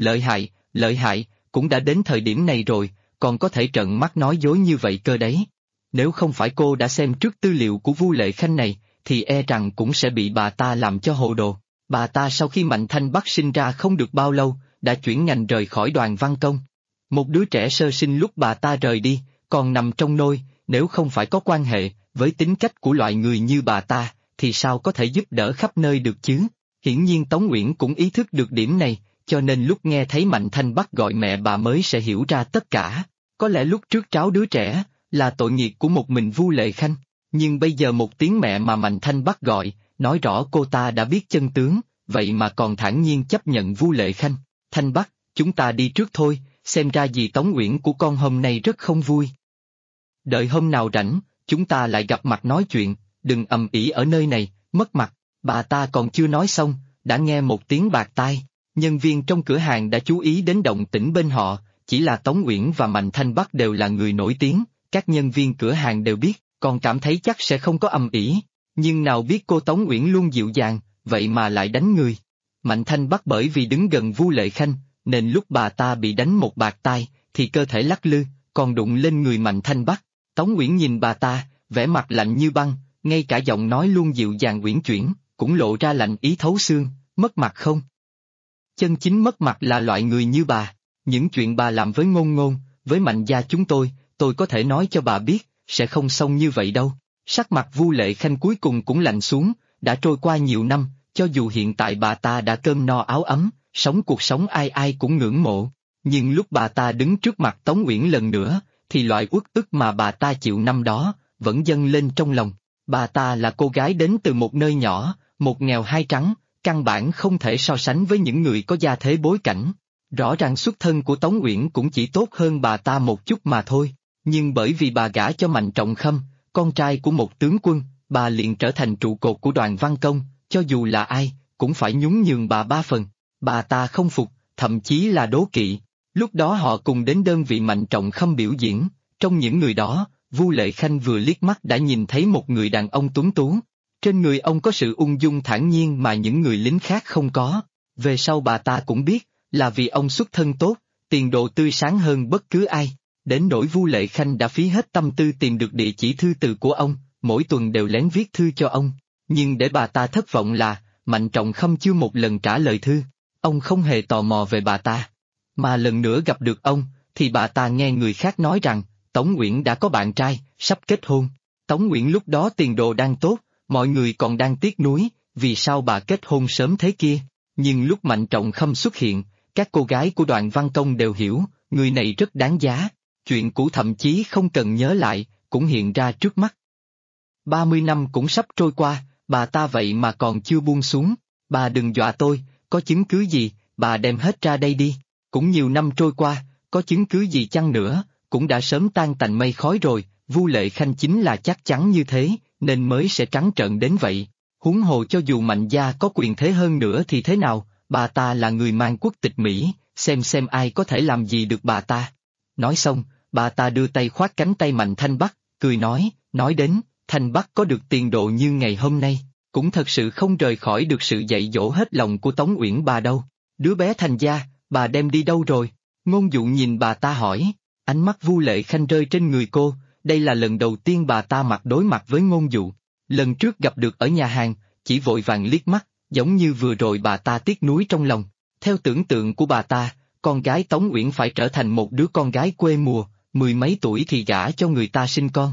lợi hại, cũng đã đến thời điểm này rồi, còn có thể trợn mắt nói dối như vậy cơ đấy. Nếu không phải cô đã xem trước tư liệu của Vu Lệ Khanh này, thì e rằng cũng sẽ bị bà ta làm cho hồ đồ. Bà ta sau khi Mạnh Thanh Bắc sinh ra không được bao lâu, đã chuyển ngành rời khỏi Đoàn Văn Công. Một đứa trẻ sơ sinh lúc bà ta rời đi, còn nằm trong nôi, nếu không phải có quan hệ với tính cách của loại người như bà ta, thì sao có thể giúp đỡ khắp nơi được chứ? Hiển nhiên Tống Uyển cũng ý thức được điểm này, cho nên lúc nghe thấy Mạnh Thanh Bắc gọi mẹ bà mới sẽ hiểu ra tất cả. Có lẽ lúc trước tráo đứa trẻ là tội nghiệp của một mình Vu Lệ Khanh, nhưng bây giờ một tiếng mẹ mà Mạnh Thanh Bắc gọi, nói rõ cô ta đã biết chân tướng, vậy mà còn thản nhiên chấp nhận Vu Lệ Khanh. Thanh Bắc, chúng ta đi trước thôi, xem ra dì Tống Uyển của con hôm nay rất không vui. Đợi hôm nào rảnh, chúng ta lại gặp mặt nói chuyện, đừng ầm ĩ ở nơi này, mất mặt. Bà ta còn chưa nói xong, đã nghe một tiếng bạt tai. Nhân viên trong cửa hàng đã chú ý đến động tĩnh bên họ, chỉ là Tống Uyển và Mạnh Thanh Bắc đều là người nổi tiếng, các nhân viên cửa hàng đều biết, còn cảm thấy chắc sẽ không có ầm ĩ. Nhưng nào biết cô Tống Uyển luôn dịu dàng, vậy mà lại đánh người. Mạnh Thanh Bắc bởi vì đứng gần Vu Lệ Khanh, nên lúc bà ta bị đánh một bạt tai, thì cơ thể lắc lư, còn đụng lên người Mạnh Thanh Bắc. Tống Uyển nhìn bà ta, vẻ mặt lạnh như băng, ngay cả giọng nói luôn dịu dàng uyển chuyển, cũng lộ ra lạnh ý thấu xương, mất mặt không? Chân chính mất mặt là loại người như bà, những chuyện bà làm với Ngôn Ngôn, với Mạnh gia chúng tôi có thể nói cho bà biết, sẽ không xong như vậy đâu. Sắc mặt Vu Lệ Khanh cuối cùng cũng lạnh xuống, đã trôi qua nhiều năm, cho dù hiện tại bà ta đã cơm no áo ấm, sống cuộc sống ai ai cũng ngưỡng mộ, nhưng lúc bà ta đứng trước mặt Tống Uyển lần nữa, thì loại uất ức mà bà ta chịu năm đó, vẫn dâng lên trong lòng. Bà ta là cô gái đến từ một nơi nhỏ, một nghèo hai trắng, căn bản không thể so sánh với những người có gia thế bối cảnh. Rõ ràng xuất thân của Tống Uyển cũng chỉ tốt hơn bà ta một chút mà thôi, nhưng bởi vì bà gả cho Mạnh Trọng Khâm, con trai của một tướng quân, bà liền trở thành trụ cột của Đoàn Văn Công, cho dù là ai, cũng phải nhún nhường bà ba phần. Bà ta không phục, thậm chí là đố kỵ. Lúc đó họ cùng đến đơn vị Mạnh Trọng Khâm biểu diễn, trong những người đó, Vu Lệ Khanh vừa liếc mắt đã nhìn thấy một người đàn ông tuấn tú. Trên người ông có sự ung dung thản nhiên mà những người lính khác không có. Về sau bà ta cũng biết, là vì ông xuất thân tốt, tiền đồ tươi sáng hơn bất cứ ai. Đến nỗi Vu Lệ Khanh đã phí hết tâm tư tìm được địa chỉ thư từ của ông, mỗi tuần đều lén viết thư cho ông. Nhưng để bà ta thất vọng là, Mạnh Trọng Khâm chưa một lần trả lời thư. Ông không hề tò mò về bà ta. Mà lần nữa gặp được ông, thì bà ta nghe người khác nói rằng, Tống Uyển đã có bạn trai, sắp kết hôn. Tống Uyển lúc đó tiền đồ đang tốt, mọi người còn đang tiếc nuối, vì sao bà kết hôn sớm thế kia. Nhưng lúc Mạnh Trọng Khâm xuất hiện, các cô gái của Đoàn Văn Công đều hiểu, người này rất đáng giá. Chuyện cũ thậm chí không cần nhớ lại, cũng hiện ra trước mắt. 30 năm cũng sắp trôi qua, bà ta vậy mà còn chưa buông xuống. Bà đừng dọa tôi, có chứng cứ gì, bà đem hết ra đây đi. Cũng nhiều năm trôi qua, có chứng cứ gì chăng nữa, cũng đã sớm tan tành mây khói rồi. Vu Lệ Khanh chính là chắc chắn như thế, nên mới sẽ trắng trợn đến vậy. Huống hồ cho dù Mạnh gia có quyền thế hơn nữa thì thế nào, bà ta là người mang quốc tịch Mỹ, xem ai có thể làm gì được bà ta. Nói xong, bà ta đưa tay khoác cánh tay Mạnh Thanh Bắc, cười nói đến, Thanh Bắc có được tiền độ như ngày hôm nay, cũng thật sự không rời khỏi được sự dạy dỗ hết lòng của Tống Uyển bà đâu. Đứa bé Thành gia, bà đem đi đâu rồi? Ngôn Dụ nhìn bà ta hỏi, ánh mắt Vu Lệ Khanh rơi trên người cô, đây là lần đầu tiên bà ta đối mặt với Ngôn Dụ. Lần trước gặp được ở nhà hàng, chỉ vội vàng liếc mắt, giống như vừa rồi bà ta tiếc nuối trong lòng. Theo tưởng tượng của bà ta, con gái Tống Uyển phải trở thành một đứa con gái quê mùa, mười mấy tuổi thì gả cho người ta sinh con.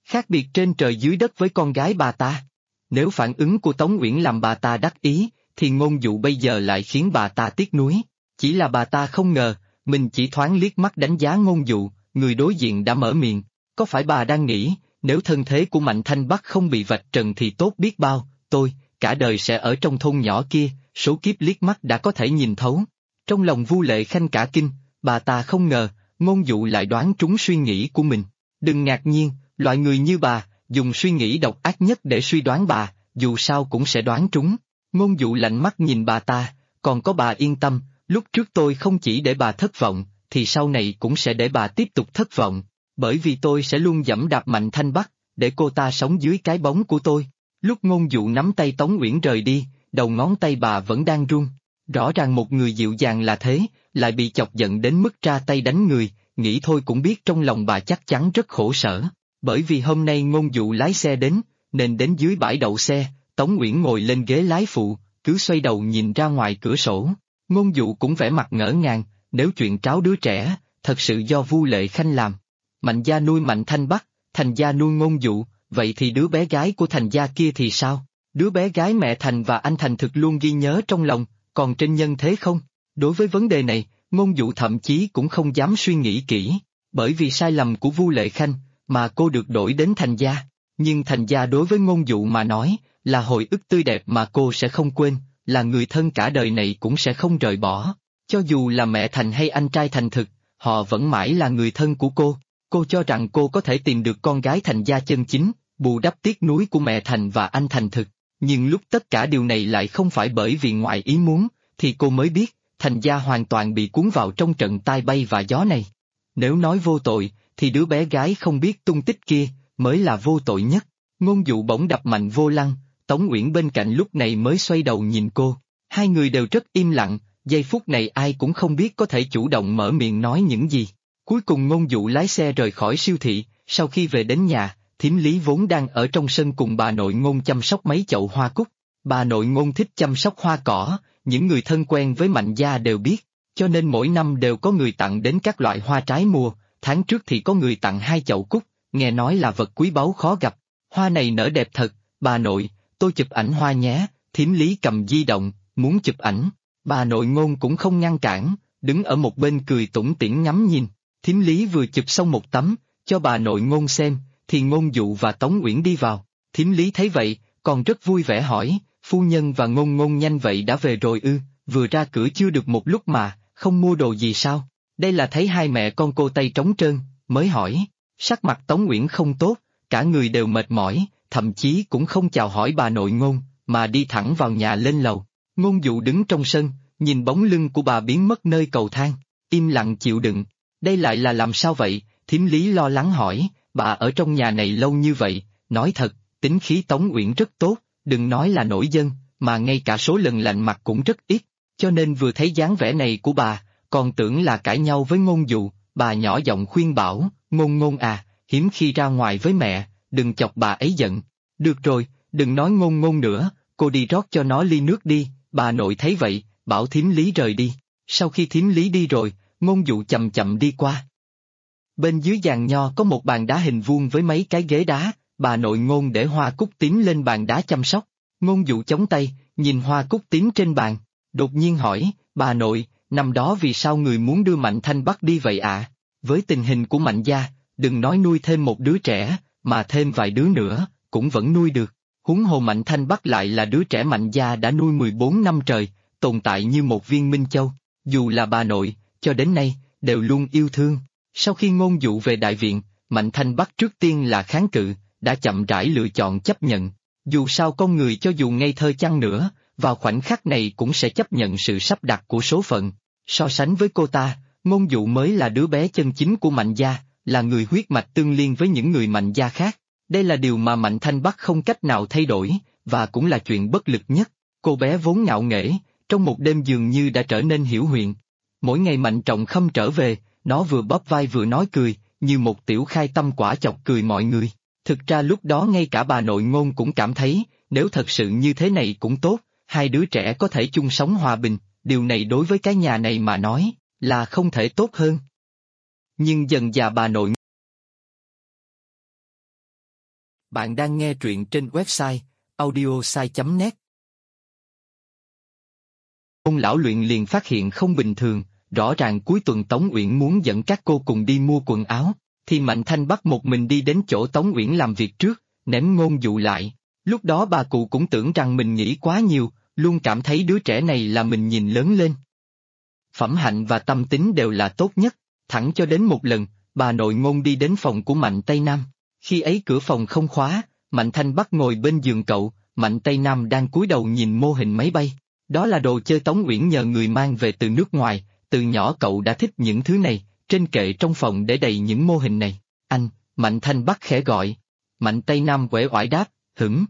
Khác biệt trên trời dưới đất với con gái bà ta. Nếu phản ứng của Tống Uyển làm bà ta đắc ý, thì ngôn dụ bây giờ lại khiến bà ta tiếc nuối. Chỉ là bà ta không ngờ, mình chỉ thoáng liếc mắt đánh giá ngôn dụ, người đối diện đã mở miệng. Có phải bà đang nghĩ, nếu thân thế của Mạnh Thanh Bắc không bị vạch trần thì tốt biết bao, tôi, cả đời sẽ ở trong thôn nhỏ kia, số kiếp liếc mắt đã có thể nhìn thấu. Trong lòng Vu Lệ Khanh cả kinh, bà ta không ngờ, ngôn dụ lại đoán trúng suy nghĩ của mình. Đừng ngạc nhiên, loại người như bà, dùng suy nghĩ độc ác nhất để suy đoán bà, dù sao cũng sẽ đoán trúng. Ngôn dụ lạnh mắt nhìn bà ta, còn có bà yên tâm, lúc trước tôi không chỉ để bà thất vọng, thì sau này cũng sẽ để bà tiếp tục thất vọng, bởi vì tôi sẽ luôn giẫm đạp Mạnh Thanh Bắc, để cô ta sống dưới cái bóng của tôi. Lúc ngôn dụ nắm tay Tống Uyển rời đi, đầu ngón tay bà vẫn đang run. Rõ ràng một người dịu dàng là thế, lại bị chọc giận đến mức ra tay đánh người, nghĩ thôi cũng biết trong lòng bà chắc chắn rất khổ sở. Bởi vì hôm nay ngôn dụ lái xe đến, nên đến dưới bãi đậu xe, Tống Uyển ngồi lên ghế lái phụ, cứ xoay đầu nhìn ra ngoài cửa sổ. Ngôn dụ cũng vẻ mặt ngỡ ngàng, nếu chuyện tráo đứa trẻ, thật sự do Vu Lệ Khanh làm. Mạnh gia nuôi Mạnh Thanh Bắc, Thành gia nuôi ngôn dụ, vậy thì đứa bé gái của Thành gia kia thì sao? Đứa bé gái mẹ Thành và anh Thành thực luôn ghi nhớ trong lòng, còn trên nhân thế không? Đối với vấn đề này, ngôn dụ thậm chí cũng không dám suy nghĩ kỹ, bởi vì sai lầm của Vu Lệ Khanh, mà cô được đổi đến Thành gia. Nhưng Thành gia đối với ngôn dụ mà nói, là hồi ức tươi đẹp mà cô sẽ không quên, là người thân cả đời này cũng sẽ không rời bỏ. Cho dù là mẹ Thành hay anh trai Thành thực, họ vẫn mãi là người thân của cô. Cô cho rằng cô có thể tìm được con gái Thành gia chân chính, bù đắp tiếc nuối của mẹ Thành và anh Thành thực. Nhưng lúc tất cả điều này lại không phải bởi vì ngoại ý muốn, thì cô mới biết, Thành gia hoàn toàn bị cuốn vào trong trận tai bay và gió này. Nếu nói vô tội, thì đứa bé gái không biết tung tích kia, mới là vô tội nhất. Ngôn dụ bỗng đập mạnh vô lăng, Tống Uyển bên cạnh lúc này mới xoay đầu nhìn cô. Hai người đều rất im lặng, giây phút này ai cũng không biết có thể chủ động mở miệng nói những gì. Cuối cùng ngôn dụ lái xe rời khỏi siêu thị, sau khi về đến nhà, thím Lý vốn đang ở trong sân cùng bà nội ngôn chăm sóc mấy chậu hoa cúc. Bà nội ngôn thích chăm sóc hoa cỏ, những người thân quen với Mạnh gia đều biết, cho nên mỗi năm đều có người tặng đến các loại hoa trái mùa, tháng trước thì có người tặng 2 chậu cúc, nghe nói là vật quý báu khó gặp. Hoa này nở đẹp thật, bà nội, tôi chụp ảnh hoa nhé, thím Lý cầm di động, muốn chụp ảnh. Bà nội ngôn cũng không ngăn cản, đứng ở một bên cười tủm tỉm ngắm nhìn. Thím Lý vừa chụp xong một tấm, cho bà nội ngôn xem, thì ngôn dụ và Tống Uyển đi vào. Thím Lý thấy vậy, còn rất vui vẻ hỏi, phu nhân và ngôn ngôn nhanh vậy đã về rồi ư, vừa ra cửa chưa được một lúc mà, không mua đồ gì sao? Đây là thấy hai mẹ con cô tay trống trơn, mới hỏi. Sắc mặt Tống Uyển không tốt, cả người đều mệt mỏi, thậm chí cũng không chào hỏi bà nội ngôn, mà đi thẳng vào nhà lên lầu. Ngôn dụ đứng trong sân, nhìn bóng lưng của bà biến mất nơi cầu thang, im lặng chịu đựng. Đây lại là làm sao vậy? Thím Lý lo lắng hỏi, bà ở trong nhà này lâu như vậy, nói thật, tính khí Tống Uyển rất tốt, đừng nói là nổi dân, mà ngay cả số lần lạnh mặt cũng rất ít, cho nên vừa thấy dáng vẻ này của bà, còn tưởng là cãi nhau với ngôn dụ, bà nhỏ giọng khuyên bảo, ngôn ngôn à, hiếm khi ra ngoài với mẹ, đừng chọc bà ấy giận. Được rồi, đừng nói ngôn ngôn nữa, cô đi rót cho nó ly nước đi, bà nội thấy vậy, bảo thím Lý rời đi. Sau khi thím Lý đi rồi, ngôn dụ chậm chậm đi qua. Bên dưới giàn nho có một bàn đá hình vuông với mấy cái ghế đá, bà nội ngôn để hoa cúc tím lên bàn đá chăm sóc. Ngôn dụ chống tay, nhìn hoa cúc tím trên bàn, đột nhiên hỏi, bà nội, năm đó vì sao người muốn đưa Mạnh Thanh Bắc đi vậy ạ? Với tình hình của Mạnh gia, đừng nói nuôi thêm một đứa trẻ, mà thêm vài đứa nữa, cũng vẫn nuôi được. Huống hồ Mạnh Thanh Bắc lại là đứa trẻ Mạnh gia đã nuôi 14 năm trời, tồn tại như một viên minh châu. Dù là bà nội, cho đến nay, đều luôn yêu thương. Sau khi ngôn dụ về đại viện, Mạnh Thanh Bắc trước tiên là kháng cự, đã chậm rãi lựa chọn chấp nhận. Dù sao con người cho dù ngây thơ chăng nữa, vào khoảnh khắc này cũng sẽ chấp nhận sự sắp đặt của số phận. So sánh với cô ta, ngôn dụ mới là đứa bé chân chính của Mạnh gia, là người huyết mạch tương liên với những người Mạnh gia khác. Đây là điều mà Mạnh Thanh Bắc không cách nào thay đổi, và cũng là chuyện bất lực nhất. Cô bé vốn ngạo nghễ, trong một đêm dường như đã trở nên hiểu huyện. Mỗi ngày Mạnh Trọng Khâm trở về, nó vừa bóp vai vừa nói cười, như một tiểu khai tâm quả chọc cười mọi người. Thực ra lúc đó ngay cả bà nội ngôn cũng cảm thấy, nếu thật sự như thế này cũng tốt, hai đứa trẻ có thể chung sống hòa bình, điều này đối với cái nhà này mà nói, là không thể tốt hơn. Nhưng dần dà bà nội Bạn đang nghe truyện trên website audiosai.net. Ông lão luyện liền phát hiện không bình thường, rõ ràng cuối tuần Tống Uyển muốn dẫn các cô cùng đi mua quần áo, thì Mạnh Thanh bắt một mình đi đến chỗ Tống Uyển làm việc trước, ném Ngôn Dụ lại. Lúc đó bà cụ cũng tưởng rằng mình nghĩ quá nhiều, luôn cảm thấy đứa trẻ này là mình nhìn lớn lên. Phẩm hạnh và tâm tính đều là tốt nhất, thẳng cho đến một lần, bà nội Ngôn đi đến phòng của Mạnh Tây Nam. Khi ấy cửa phòng không khóa, Mạnh Thanh Bắc ngồi bên giường cậu, Mạnh Tây Nam đang cúi đầu nhìn mô hình máy bay. Đó là đồ chơi Tống Uyển nhờ người mang về từ nước ngoài, từ nhỏ cậu đã thích những thứ này, trên kệ trong phòng để đầy những mô hình này. Anh, Mạnh Thanh Bắc khẽ gọi. Mạnh Tây Nam uể oải đáp, hửng.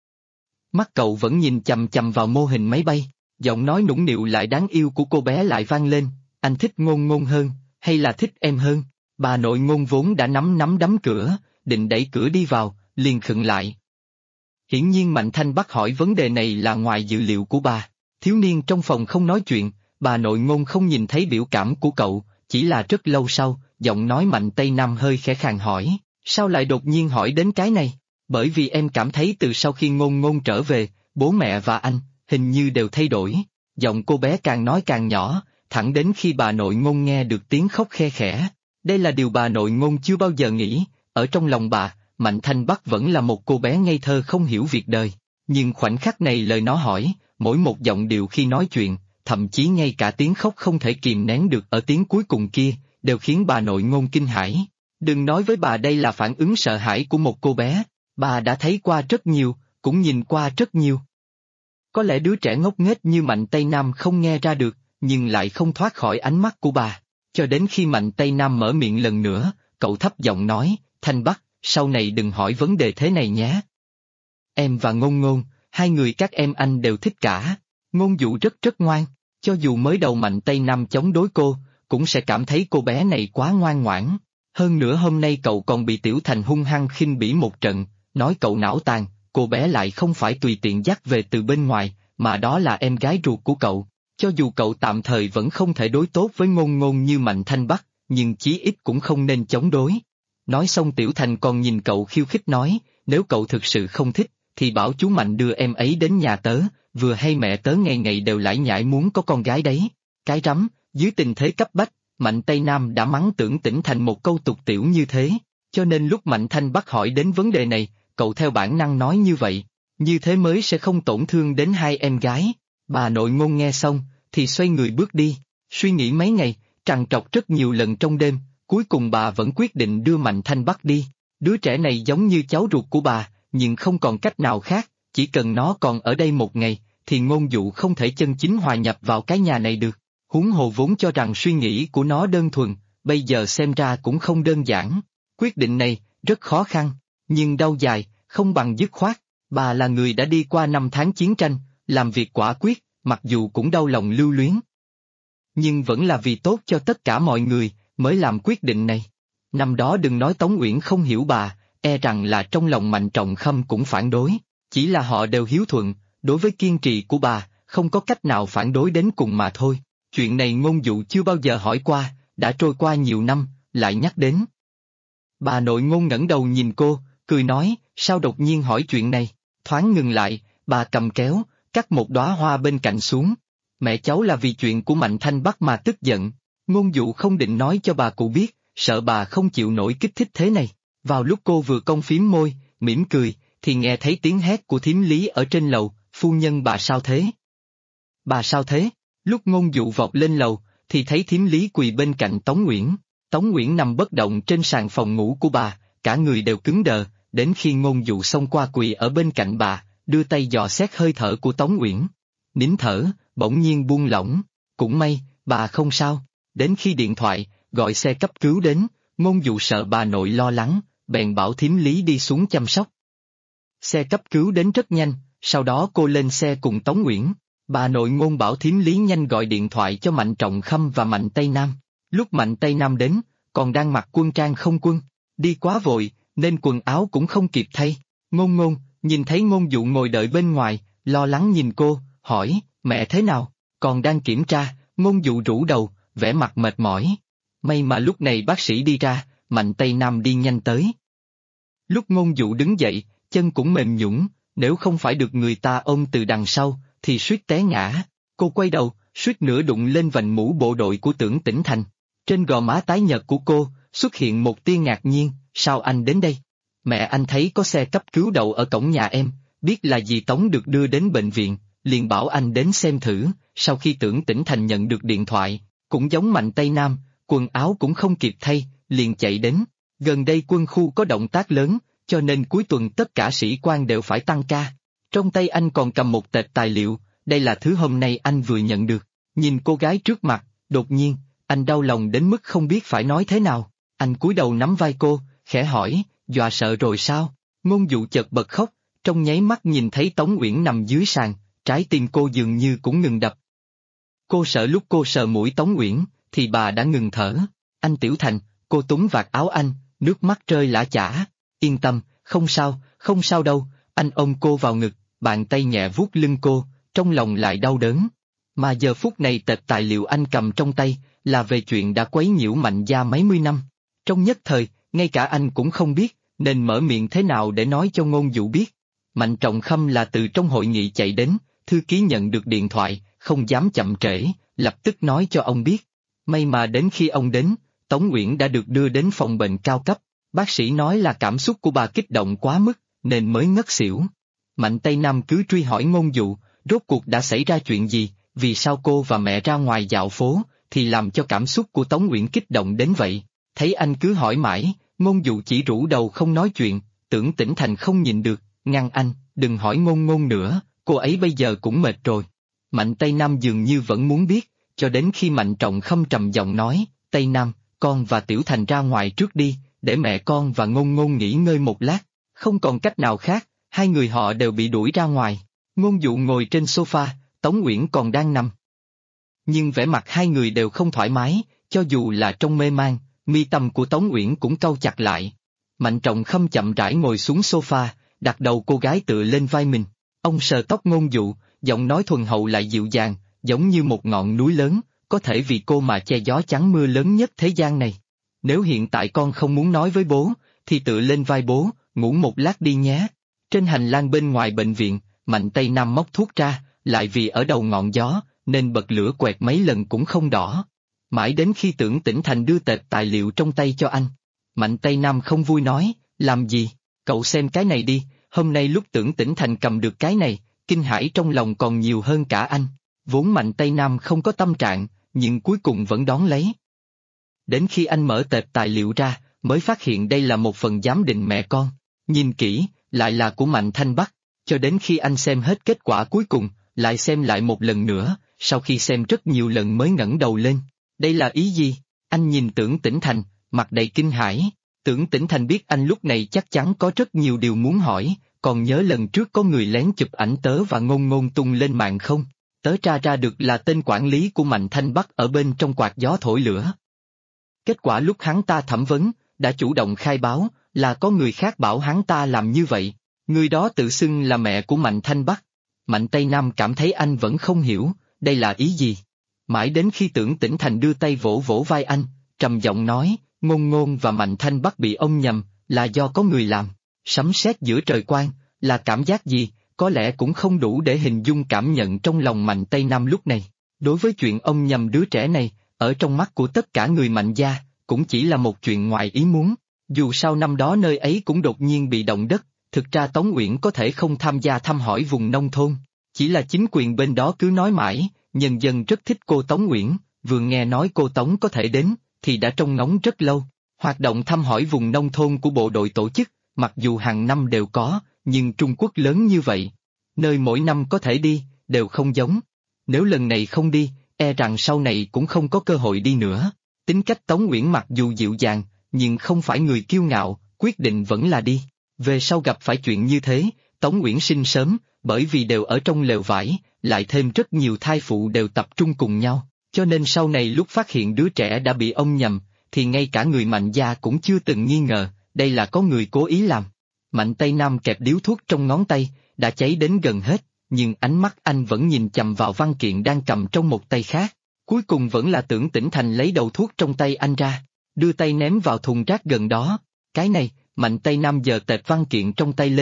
Mắt cậu vẫn nhìn chằm chằm vào mô hình máy bay, giọng nói nũng nịu lại đáng yêu của cô bé lại vang lên, anh thích Ngôn Ngôn hơn, hay là thích em hơn? Bà nội Ngôn vốn đã nắm đấm cửa, định đẩy cửa đi vào, liền khựng lại. Hiển nhiên Mạnh Thanh Bắc hỏi vấn đề này là ngoài dự liệu của bà. Thiếu niên trong phòng không nói chuyện, bà nội Ngôn không nhìn thấy biểu cảm của cậu, chỉ là rất lâu sau, giọng nói Mạnh Tây Nam hơi khẽ khàng hỏi, sao lại đột nhiên hỏi đến cái này? Bởi vì em cảm thấy từ sau khi Ngôn Ngôn trở về, bố mẹ và anh, hình như đều thay đổi. Giọng cô bé càng nói càng nhỏ, thẳng đến khi bà nội Ngôn nghe được tiếng khóc khe khẽ. Đây là điều bà nội Ngôn chưa bao giờ nghĩ, ở trong lòng bà, Mạnh Thanh Bắc vẫn là một cô bé ngây thơ không hiểu việc đời. Nhưng khoảnh khắc này lời nó hỏi, mỗi một giọng điệu khi nói chuyện, thậm chí ngay cả tiếng khóc không thể kìm nén được ở tiếng cuối cùng kia, đều khiến bà nội Ngôn kinh hãi. Đừng nói với bà đây là phản ứng sợ hãi của một cô bé, bà đã thấy qua rất nhiều, cũng nhìn qua rất nhiều. Có lẽ đứa trẻ ngốc nghếch như Mạnh Tây Nam không nghe ra được, nhưng lại không thoát khỏi ánh mắt của bà. Cho đến khi Mạnh Tây Nam mở miệng lần nữa, cậu thấp giọng nói, Thanh Bắc, sau này đừng hỏi vấn đề thế này nhé. Em và Ngôn Ngôn, hai người các em anh đều thích cả. Ngôn Dụ rất ngoan, cho dù mới đầu Mạnh Tây Nam chống đối cô, cũng sẽ cảm thấy cô bé này quá ngoan ngoãn. Hơn nữa hôm nay cậu còn bị Tiểu Thành hung hăng khinh bỉ một trận, nói cậu não tàn, cô bé lại không phải tùy tiện dắt về từ bên ngoài, mà đó là em gái ruột của cậu. Cho dù cậu tạm thời vẫn không thể đối tốt với Ngôn Ngôn như Mạnh Thanh Bắc, nhưng chí ít cũng không nên chống đối. Nói xong Tiểu Thành còn nhìn cậu khiêu khích nói, nếu cậu thực sự không thích, thì bảo chú Mạnh đưa em ấy đến nhà tớ, vừa hay mẹ tớ ngày ngày đều lải nhải muốn có con gái đấy. Cái rắm, dưới tình thế cấp bách, Mạnh Tây Nam đã mắng tưởng tỉnh thành một câu tục tiểu như thế, cho nên lúc Mạnh Thanh Bắc hỏi đến vấn đề này, cậu theo bản năng nói như vậy, như thế mới sẽ không tổn thương đến hai em gái. Bà nội Ngôn nghe xong, thì xoay người bước đi, suy nghĩ mấy ngày, trằn trọc rất nhiều lần trong đêm, cuối cùng bà vẫn quyết định đưa Mạnh Thanh Bắc đi. Đứa trẻ này giống như cháu ruột của bà, nhưng không còn cách nào khác, chỉ cần nó còn ở đây một ngày, thì Ngôn Dụ không thể chân chính hòa nhập vào cái nhà này được. Huống hồ vốn cho rằng suy nghĩ của nó đơn thuần, bây giờ xem ra cũng không đơn giản. Quyết định này, rất khó khăn, nhưng đau dài, không bằng dứt khoát. Bà là người đã đi qua 5 tháng chiến tranh, làm việc quả quyết, mặc dù cũng đau lòng lưu luyến. Nhưng vẫn là vì tốt cho tất cả mọi người, mới làm quyết định này. Năm đó đừng nói Tống Uyển không hiểu bà, e rằng là trong lòng Mạnh Trọng Khâm cũng phản đối, chỉ là họ đều hiếu thuận, đối với kiên trì của bà, không có cách nào phản đối đến cùng mà thôi. Chuyện này Ngôn Dụ chưa bao giờ hỏi qua, đã trôi qua nhiều năm, lại nhắc đến. Bà nội Ngôn ngẩng đầu nhìn cô, cười nói, sao đột nhiên hỏi chuyện này, thoáng ngừng lại, bà cầm kéo, cắt một đóa hoa bên cạnh xuống. Mẹ cháu là vì chuyện của Mạnh Thanh Bắc mà tức giận, Ngôn Dụ không định nói cho bà cụ biết, sợ bà không chịu nổi kích thích thế này. Vào lúc cô vừa cong phím môi, mỉm cười, thì nghe thấy tiếng hét của thím Lý ở trên lầu, phu nhân bà sao thế? Bà sao thế? Lúc Ngôn Dụ vọt lên lầu, thì thấy thím Lý quỳ bên cạnh Tống Uyển. Tống Uyển nằm bất động trên sàn phòng ngủ của bà, cả người đều cứng đờ, đến khi Ngôn Dụ xông qua quỳ ở bên cạnh bà, đưa tay dò xét hơi thở của Tống Uyển. Nín thở, bỗng nhiên buông lỏng, cũng may, bà không sao. Đến khi điện thoại, gọi xe cấp cứu đến, Ngôn Dụ sợ bà nội lo lắng, bèn bảo thím Lý đi xuống chăm sóc. Xe cấp cứu đến rất nhanh, sau đó cô lên xe cùng Tống Uyển. Bà nội Ngôn bảo thím Lý nhanh gọi điện thoại cho Mạnh Trọng Khâm và Mạnh Tây Nam. Lúc Mạnh Tây Nam đến, còn đang mặc quân trang không quân, đi quá vội, nên quần áo cũng không kịp thay. Ngôn nhìn thấy Ngôn Dụ ngồi đợi bên ngoài, lo lắng nhìn cô, hỏi, mẹ thế nào? Còn đang kiểm tra, Ngôn Dụ rũ đầu, vẻ mặt mệt mỏi. May mà lúc này bác sĩ đi ra, Mạnh Tây Nam đi nhanh tới. Lúc Ngôn Dụ đứng dậy, chân cũng mềm nhũn, nếu không phải được người ta ôm từ đằng sau, thì suýt té ngã. Cô quay đầu, suýt nữa đụng lên vành mũ bộ đội của Tưởng Tĩnh Thành. Trên gò má tái nhợt của cô, xuất hiện một tia ngạc nhiên, sao anh đến đây? Mẹ anh thấy có xe cấp cứu đậu ở cổng nhà em, biết là dì Tống được đưa đến bệnh viện, liền bảo anh đến xem thử. Sau khi Tưởng Tĩnh Thành nhận được điện thoại, cũng giống Mạnh Tây Nam, quần áo cũng không kịp thay, liền chạy đến. Gần đây quân khu có động tác lớn, cho nên cuối tuần tất cả sĩ quan đều phải tăng ca. Trong tay anh còn cầm một tệp tài liệu, đây là thứ hôm nay anh vừa nhận được. Nhìn cô gái trước mặt, đột nhiên, anh đau lòng đến mức không biết phải nói thế nào. Anh cúi đầu nắm vai cô, khẽ hỏi, dọa sợ rồi sao? Ngôn Dụ chợt bật khóc, trong nháy mắt nhìn thấy Tống Uyển nằm dưới sàn, trái tim cô dường như cũng ngừng đập. Cô sợ lúc cô sờ mũi Tống Uyển, thì bà đã ngừng thở. Anh Tiểu Thành, cô túm vạt áo anh, nước mắt rơi lã chã. Yên tâm, không sao đâu. Anh ôm cô vào ngực, bàn tay nhẹ vuốt lưng cô, trong lòng lại đau đớn. Mà giờ phút này tệp tài liệu anh cầm trong tay, là về chuyện đã quấy nhiễu Mạnh gia mấy mươi năm. Trong nhất thời, ngay cả anh cũng không biết, nên mở miệng thế nào để nói cho Ngôn Dụ biết. Mạnh Trọng Khâm là từ trong hội nghị chạy đến, thư ký nhận được điện thoại, không dám chậm trễ, lập tức nói cho ông biết. May mà đến khi ông đến, Tống Uyển đã được đưa đến phòng bệnh cao cấp, bác sĩ nói là cảm xúc của bà kích động quá mức, nên mới ngất xỉu. Mạnh Tây Nam cứ truy hỏi Ngôn Dụ, rốt cuộc đã xảy ra chuyện gì, vì sao cô và mẹ ra ngoài dạo phố, thì làm cho cảm xúc của Tống Uyển kích động đến vậy. Thấy anh cứ hỏi mãi, Ngôn Dụ chỉ rũ đầu không nói chuyện. Tưởng Tĩnh Thành không nhịn được, ngăn anh, đừng hỏi Ngôn nữa, cô ấy bây giờ cũng mệt rồi. Mạnh Tây Nam dường như vẫn muốn biết, cho đến khi Mạnh Trọng Khâm trầm giọng nói, Tây Nam, con và Tiểu Thành ra ngoài trước đi, để mẹ con và Ngôn nghỉ ngơi một lát. Không còn cách nào khác, hai người họ đều bị đuổi ra ngoài. Ngôn Dụ ngồi trên sofa, Tống Uyển còn đang nằm. Nhưng vẻ mặt hai người đều không thoải mái, cho dù là trong mê man, mi tâm của Tống Uyển cũng cau chặt lại. Mạnh Trọng Khâm chậm rãi ngồi xuống sofa, đặt đầu cô gái tựa lên vai mình. Ông sờ tóc Ngôn Dụ, giọng nói thuần hậu lại dịu dàng, giống như một ngọn núi lớn, có thể vì cô mà che gió chắn mưa lớn nhất thế gian này. Nếu hiện tại con không muốn nói với bố, thì tựa lên vai bố, ngủ một lát đi nhé. Trên hành lang bên ngoài bệnh viện, Mạnh Tây Nam móc thuốc ra, lại vì ở đầu ngọn gió, nên bật lửa quẹt mấy lần cũng không đỏ. Mãi đến khi Tưởng Tĩnh Thành đưa tệp tài liệu trong tay cho anh, Mạnh Tây Nam không vui nói, làm gì, cậu xem cái này đi. Hôm nay lúc Tưởng Tĩnh Thành cầm được cái này, kinh hãi trong lòng còn nhiều hơn cả anh. Vốn Mạnh Tây Nam không có tâm trạng, nhưng cuối cùng vẫn đón lấy. Đến khi anh mở tệp tài liệu ra, mới phát hiện đây là một phần giám định mẹ con. Nhìn kỹ, lại là của Mạnh Thanh Bắc. Cho đến khi anh xem hết kết quả cuối cùng, lại xem lại một lần nữa, sau khi xem rất nhiều lần mới ngẩng đầu lên. Đây là ý gì? Anh nhìn Tưởng Tĩnh Thành, mặt đầy kinh hãi. Tưởng Tĩnh Thành biết anh lúc này chắc chắn có rất nhiều điều muốn hỏi, còn nhớ lần trước có người lén chụp ảnh tớ và Ngôn tung lên mạng không? Tớ tra ra được là tên quản lý của Mạnh Thanh Bắc ở bên trong quạt gió thổi lửa. Kết quả lúc hắn ta thẩm vấn, đã chủ động khai báo, là có người khác bảo hắn ta làm như vậy. Người đó tự xưng là mẹ của Mạnh Thanh Bắc. Mạnh Tây Nam cảm thấy anh vẫn không hiểu, đây là ý gì. Mãi đến khi Tưởng Tĩnh Thành đưa tay vỗ vỗ vai anh, trầm giọng nói, Ngôn và Mạnh Thanh Bắc bị ông nhầm, là do có người làm. Sấm sét giữa trời quang, là cảm giác gì, có lẽ cũng không đủ để hình dung cảm nhận trong lòng Mạnh Tây Nam lúc này. Đối với chuyện ông nhầm đứa trẻ này, ở trong mắt của tất cả người Mạnh gia, cũng chỉ là một chuyện ngoài ý muốn. Dù sao năm đó nơi ấy cũng đột nhiên bị động đất, thực ra Tống Uyển có thể không tham gia thăm hỏi vùng nông thôn. Chỉ là chính quyền bên đó cứ nói mãi, nhân dân rất thích cô Tống Uyển, vừa nghe nói cô Tống có thể đến, thì đã trông ngóng rất lâu. Hoạt động thăm hỏi vùng nông thôn của bộ đội tổ chức, mặc dù hàng năm đều có, nhưng Trung Quốc lớn như vậy, nơi mỗi năm có thể đi, đều không giống. Nếu lần này không đi, e rằng sau này cũng không có cơ hội đi nữa. Tính cách Tống Uyển mặc dù dịu dàng, nhưng không phải người kiêu ngạo, quyết định vẫn là đi. Về sau gặp phải chuyện như thế, Tống Uyển sinh sớm, bởi vì đều ở trong lều vải, lại thêm rất nhiều thai phụ đều tập trung cùng nhau, cho nên sau này lúc phát hiện đứa trẻ đã bị ông nhầm, thì ngay cả người Mạnh gia cũng chưa từng nghi ngờ, đây là có người cố ý làm. Mạnh Tây Nam kẹp điếu thuốc trong ngón tay, đã cháy đến gần hết, nhưng ánh mắt anh vẫn nhìn chằm vào văn kiện đang cầm trong một tay khác. Cuối cùng vẫn là Tưởng Tĩnh Thành lấy đầu thuốc trong tay anh ra, đưa tay ném vào thùng rác gần đó. Cái này, Mạnh Tây Nam giơ tệp văn kiện trong tay lên,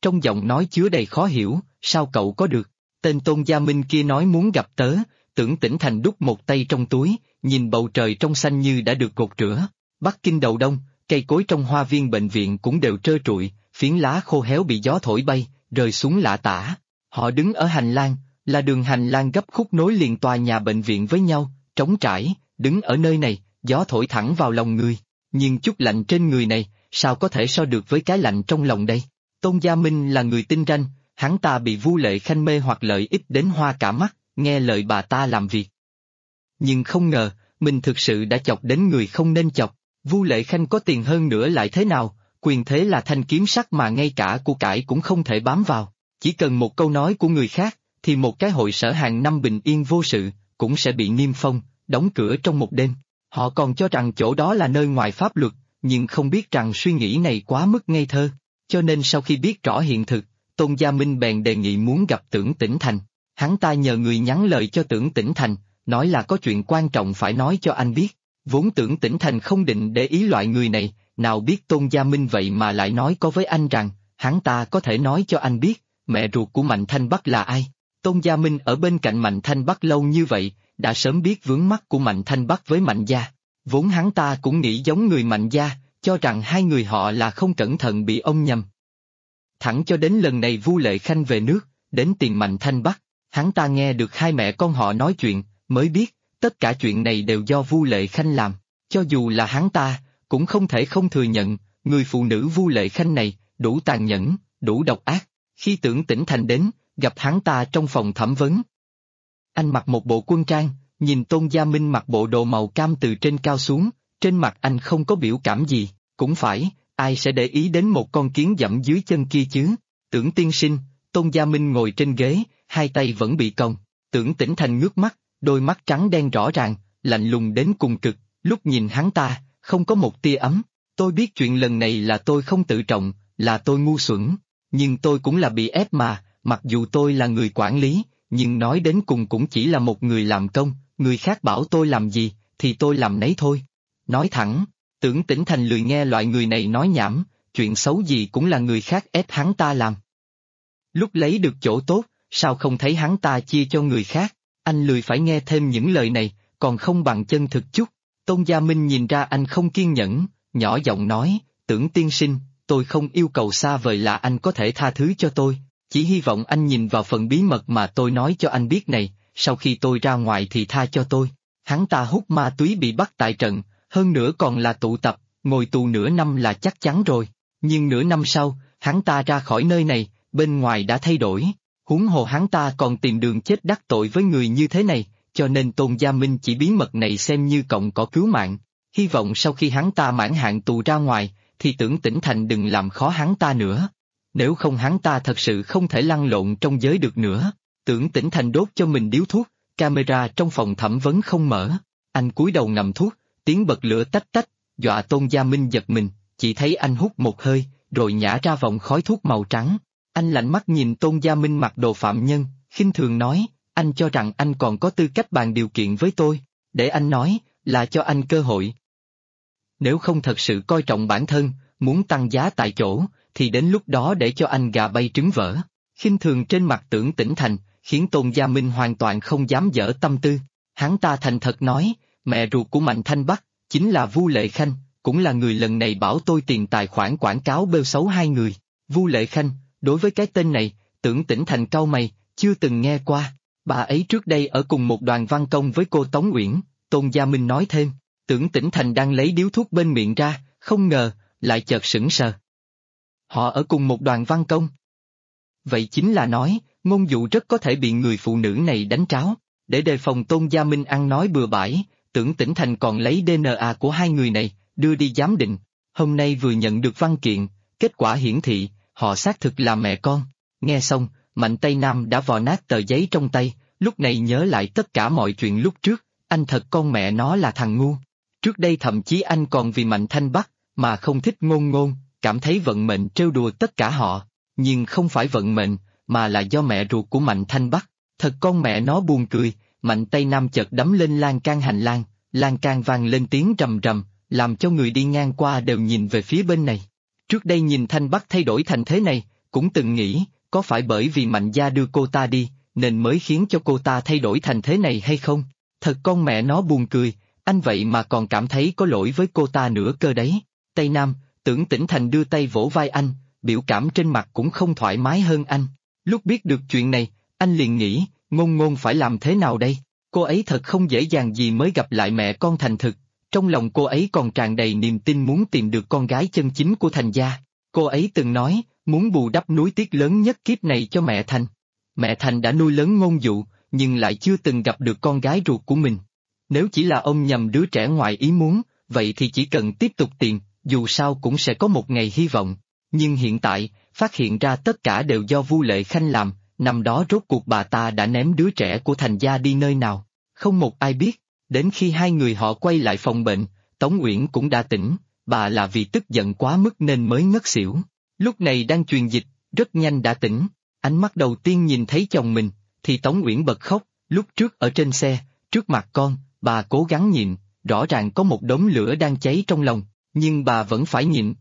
trong giọng nói chứa đầy khó hiểu, sao cậu có được? Tên Tôn Gia Minh kia nói muốn gặp tớ, Tưởng Tĩnh Thành đút một tay trong túi, nhìn bầu trời trong xanh như đã được gột rửa. Bắc Kinh đầu đông, cây cối trong hoa viên bệnh viện cũng đều trơ trụi, phiến lá khô héo bị gió thổi bay, rơi xuống lả tả. Họ đứng ở hành lang, là đường hành lang gấp khúc nối liền tòa nhà bệnh viện với nhau, trống trải, đứng ở nơi này, gió thổi thẳng vào lòng người. Nhưng chút lạnh trên người này, sao có thể so được với cái lạnh trong lòng đây? Tôn Gia Minh là người tinh ranh, hắn ta bị Vu Lệ Khanh mê hoặc lợi ích đến hoa cả mắt, nghe lời bà ta làm việc. Nhưng không ngờ, mình thực sự đã chọc đến người không nên chọc. Vu Lệ Khanh có tiền hơn nữa lại thế nào, quyền thế là thanh kiếm sắt mà ngay cả của cải cũng không thể bám vào. Chỉ cần một câu nói của người khác, thì một cái hội sở hàng năm bình yên vô sự, cũng sẽ bị niêm phong, đóng cửa trong một đêm. Họ còn cho rằng chỗ đó là nơi ngoài pháp luật, nhưng không biết rằng suy nghĩ này quá mức ngây thơ. Cho nên sau khi biết rõ hiện thực, Tôn Gia Minh bèn đề nghị muốn gặp Tưởng Tĩnh Thành. Hắn ta nhờ người nhắn lời cho Tưởng Tĩnh Thành, nói là có chuyện quan trọng phải nói cho anh biết. Vốn Tưởng Tĩnh Thành không định để ý loại người này, nào biết Tôn Gia Minh vậy mà lại nói có với anh rằng, hắn ta có thể nói cho anh biết, mẹ ruột của Mạnh Thanh Bắc là ai. Tôn Gia Minh ở bên cạnh Mạnh Thanh Bắc lâu như vậy, đã sớm biết vướng mắc của Mạnh Thanh Bắc với Mạnh gia. Vốn hắn ta cũng nghĩ giống người Mạnh gia, cho rằng hai người họ là không cẩn thận bị ông nhầm. Thẳng cho đến lần này Vu Lệ Khanh về nước, đến tìm Mạnh Thanh Bắc, hắn ta nghe được hai mẹ con họ nói chuyện, mới biết, tất cả chuyện này đều do Vu Lệ Khanh làm. Cho dù là hắn ta, cũng không thể không thừa nhận, người phụ nữ Vu Lệ Khanh này, đủ tàn nhẫn, đủ độc ác. Khi Tưởng Tĩnh Thành đến, gặp hắn ta trong phòng thẩm vấn. Anh mặc một bộ quân trang, nhìn Tôn Gia Minh mặc bộ đồ màu cam từ trên cao xuống, trên mặt anh không có biểu cảm gì, cũng phải, ai sẽ để ý đến một con kiến dẫm dưới chân kia chứ. Tưởng tiên sinh, Tôn Gia Minh ngồi trên ghế, hai tay vẫn bị còng. Tưởng Tĩnh Thành ngước mắt, đôi mắt trắng đen rõ ràng, lạnh lùng đến cùng cực, lúc nhìn hắn ta, không có một tia ấm. Tôi biết chuyện lần này là tôi không tự trọng, là tôi ngu xuẩn, nhưng tôi cũng là bị ép mà, mặc dù tôi là người quản lý, nhưng nói đến cùng cũng chỉ là một người làm công, người khác bảo tôi làm gì, thì tôi làm nấy thôi. Nói thẳng, Tưởng Tĩnh Thành lười nghe loại người này nói nhảm, chuyện xấu gì cũng là người khác ép hắn ta làm. Lúc lấy được chỗ tốt, sao không thấy hắn ta chia cho người khác, anh lười phải nghe thêm những lời này, còn không bằng chân thực chút. Tôn Gia Minh nhìn ra anh không kiên nhẫn, nhỏ giọng nói, Tưởng tiên sinh, tôi không yêu cầu xa vời là anh có thể tha thứ cho tôi, chỉ hy vọng anh nhìn vào phần bí mật mà tôi nói cho anh biết này, sau khi tôi ra ngoài thì tha cho tôi. Hắn ta hút ma túy bị bắt tại trận, hơn nữa còn là tụ tập, ngồi tù nửa năm là chắc chắn rồi, nhưng nửa năm sau, hắn ta ra khỏi nơi này, bên ngoài đã thay đổi, huống hồ hắn ta còn tìm đường chết đắc tội với người như thế này, cho nên Tôn Gia Minh chỉ bí mật này xem như cọng cỏ cứu mạng, hy vọng sau khi hắn ta mãn hạn tù ra ngoài, thì Tưởng Tĩnh Thành đừng làm khó hắn ta nữa. Nếu không hắn ta thật sự không thể lăn lộn trong giới được nữa. Tưởng Tĩnh Thành đốt cho mình điếu thuốc, camera trong phòng thẩm vấn không mở. Anh cúi đầu ngậm thuốc, tiếng bật lửa tách tách, dọa Tôn Gia Minh giật mình, chỉ thấy anh hút một hơi, rồi nhả ra vòng khói thuốc màu trắng. Anh lạnh mắt nhìn Tôn Gia Minh mặc đồ phạm nhân, khinh thường nói, anh cho rằng anh còn có tư cách bàn điều kiện với tôi, để anh nói, là cho anh cơ hội. Nếu không thật sự coi trọng bản thân, muốn tăng giá tại chỗ, thì đến lúc đó để cho anh gà bay trứng vỡ. Khinh thường trên mặt Tưởng Tĩnh Thành, khiến Tôn Gia Minh hoàn toàn không dám dở tâm tư. Hắn ta thành thật nói, mẹ ruột của Mạnh Thanh Bắc, chính là Vu Lệ Khanh, cũng là người lần này bảo tôi tiền tài khoản quảng cáo bêu xấu hai người. Vu Lệ Khanh, đối với cái tên này, Tưởng Tĩnh Thành cau mày, chưa từng nghe qua. Bà ấy trước đây ở cùng một đoàn văn công với cô Tống Uyển, Tôn Gia Minh nói thêm. Tưởng Tĩnh Thành đang lấy điếu thuốc bên miệng ra, không ngờ, lại chợt sững sờ. Họ ở cùng một đoàn văn công. Vậy chính là nói, ngôn dụ rất có thể bị người phụ nữ này đánh tráo. Để đề phòng Tôn Gia Minh ăn nói bừa bãi, Tưởng Tĩnh Thành còn lấy DNA của hai người này, đưa đi giám định. Hôm nay vừa nhận được văn kiện, kết quả hiển thị, họ xác thực là mẹ con. Nghe xong, Mạnh Tây Nam đã vò nát tờ giấy trong tay, lúc này nhớ lại tất cả mọi chuyện lúc trước, anh thật con mẹ nó là thằng ngu. Trước đây thậm chí anh còn vì Mạnh Thanh Bắc, mà không thích Ngôn Ngôn, cảm thấy vận mệnh trêu đùa tất cả họ, nhưng không phải vận mệnh, mà là do mẹ ruột của Mạnh Thanh Bắc. Thật con mẹ nó buồn cười. Mạnh Tây Nam chợt đấm lên lan can hành lang, lan can vang lên tiếng rầm rầm, làm cho người đi ngang qua đều nhìn về phía bên này. Trước đây nhìn Thanh Bắc thay đổi thành thế này, cũng từng nghĩ, có phải bởi vì Mạnh gia đưa cô ta đi, nên mới khiến cho cô ta thay đổi thành thế này hay không? Thật con mẹ nó buồn cười, anh vậy mà còn cảm thấy có lỗi với cô ta nữa cơ đấy. Tây Nam, Tưởng Tĩnh Thành đưa tay vỗ vai anh, biểu cảm trên mặt cũng không thoải mái hơn anh. Lúc biết được chuyện này, anh liền nghĩ, Ngôn Ngôn phải làm thế nào đây? Cô ấy thật không dễ dàng gì mới gặp lại mẹ con Thành Thực, trong lòng cô ấy còn tràn đầy niềm tin muốn tìm được con gái chân chính của Thành gia. Cô ấy từng nói, muốn bù đắp nuối tiếc lớn nhất kiếp này cho mẹ Thành. Mẹ Thành đã nuôi lớn Ngôn Dụ, nhưng lại chưa từng gặp được con gái ruột của mình. Nếu chỉ là ông nhầm đứa trẻ ngoài ý muốn, vậy thì chỉ cần tiếp tục tìm, dù sao cũng sẽ có một ngày hy vọng. Nhưng hiện tại, phát hiện ra tất cả đều do Vu Lệ Khanh làm, năm đó rốt cuộc bà ta đã ném đứa trẻ của Thành gia đi nơi nào. Không một ai biết, đến khi hai người họ quay lại phòng bệnh, Tống Uyển cũng đã tỉnh, bà là vì tức giận quá mức nên mới ngất xỉu. Lúc này đang truyền dịch, rất nhanh đã tỉnh, ánh mắt đầu tiên nhìn thấy chồng mình, thì Tống Uyển bật khóc, lúc trước ở trên xe, trước mặt con, bà cố gắng nhịn, rõ ràng có một đống lửa đang cháy trong lòng, nhưng bà vẫn phải nhịn.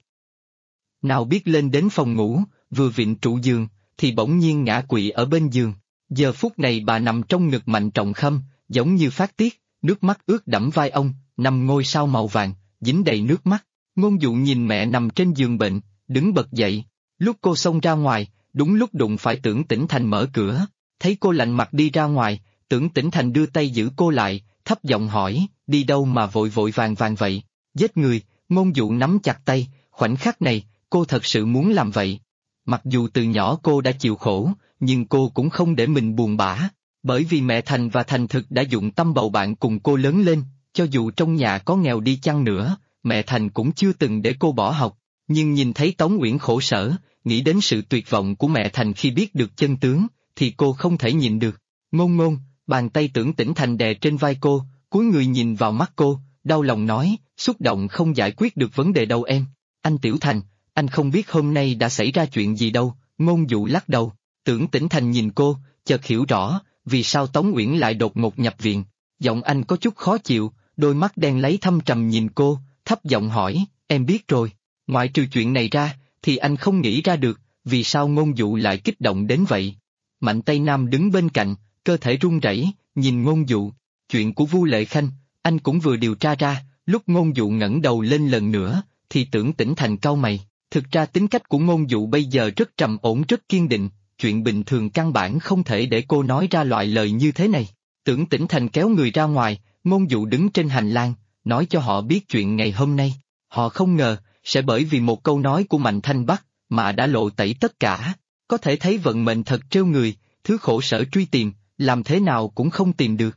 Nào biết lên đến phòng ngủ, vừa vịn trụ giường, thì bỗng nhiên ngã quỵ ở bên giường. Giờ phút này bà nằm trong ngực Mạnh Trọng Khâm, giống như phát tiết, nước mắt ướt đẫm vai ông, nằm ngôi sao màu vàng, dính đầy nước mắt. Ngôn Dụ nhìn mẹ nằm trên giường bệnh, đứng bật dậy. Lúc cô xông ra ngoài, đúng lúc đụng phải Tưởng Tĩnh Thành mở cửa, thấy cô lạnh mặt đi ra ngoài, Tưởng Tĩnh Thành đưa tay giữ cô lại, thấp giọng hỏi, đi đâu mà vội vội vàng vàng vậy? Giết người. Ngôn Dụ nắm chặt tay, khoảnh khắc này, cô thật sự muốn làm vậy. Mặc dù từ nhỏ cô đã chịu khổ, nhưng cô cũng không để mình buồn bã, bởi vì mẹ Thành và Thành Thực đã dụng tâm bầu bạn cùng cô lớn lên, cho dù trong nhà có nghèo đi chăng nữa, mẹ Thành cũng chưa từng để cô bỏ học, nhưng nhìn thấy Tống Uyển khổ sở, nghĩ đến sự tuyệt vọng của mẹ Thành khi biết được chân tướng, thì cô không thể nhịn được. Ngôn Ngôn, bàn tay Tưởng Tĩnh Thành đè trên vai cô, cúi người nhìn vào mắt cô, đau lòng nói, xúc động không giải quyết được vấn đề đâu em. Anh Tiểu Thành, anh không biết hôm nay đã xảy ra chuyện gì đâu. Ngôn Dụ lắc đầu. Tưởng Tĩnh Thành nhìn cô, chợt hiểu rõ, vì sao Tống Uyển lại đột ngột nhập viện. Giọng anh có chút khó chịu, đôi mắt đen lấy thâm trầm nhìn cô, thấp giọng hỏi, em biết rồi. Ngoại trừ chuyện này ra, thì anh không nghĩ ra được, vì sao Ngôn Dụ lại kích động đến vậy. Mạnh Tây Nam đứng bên cạnh, cơ thể run rẩy, nhìn Ngôn Dụ. Chuyện của Vu Lệ Khanh, anh cũng vừa điều tra ra, lúc Ngôn Dụ ngẩng đầu lên lần nữa, thì Tưởng Tĩnh Thành cau mày. Thực ra tính cách của Ngôn Dụ bây giờ rất trầm ổn rất kiên định, chuyện bình thường căn bản không thể để cô nói ra loại lời như thế này. Tưởng Tĩnh Thành kéo người ra ngoài, Ngôn Dụ đứng trên hành lang, nói cho họ biết chuyện ngày hôm nay. Họ không ngờ, sẽ bởi vì một câu nói của Mạnh Thanh Bắc, mà đã lộ tẩy tất cả. Có thể thấy vận mệnh thật trêu người, thứ khổ sở truy tìm, làm thế nào cũng không tìm được.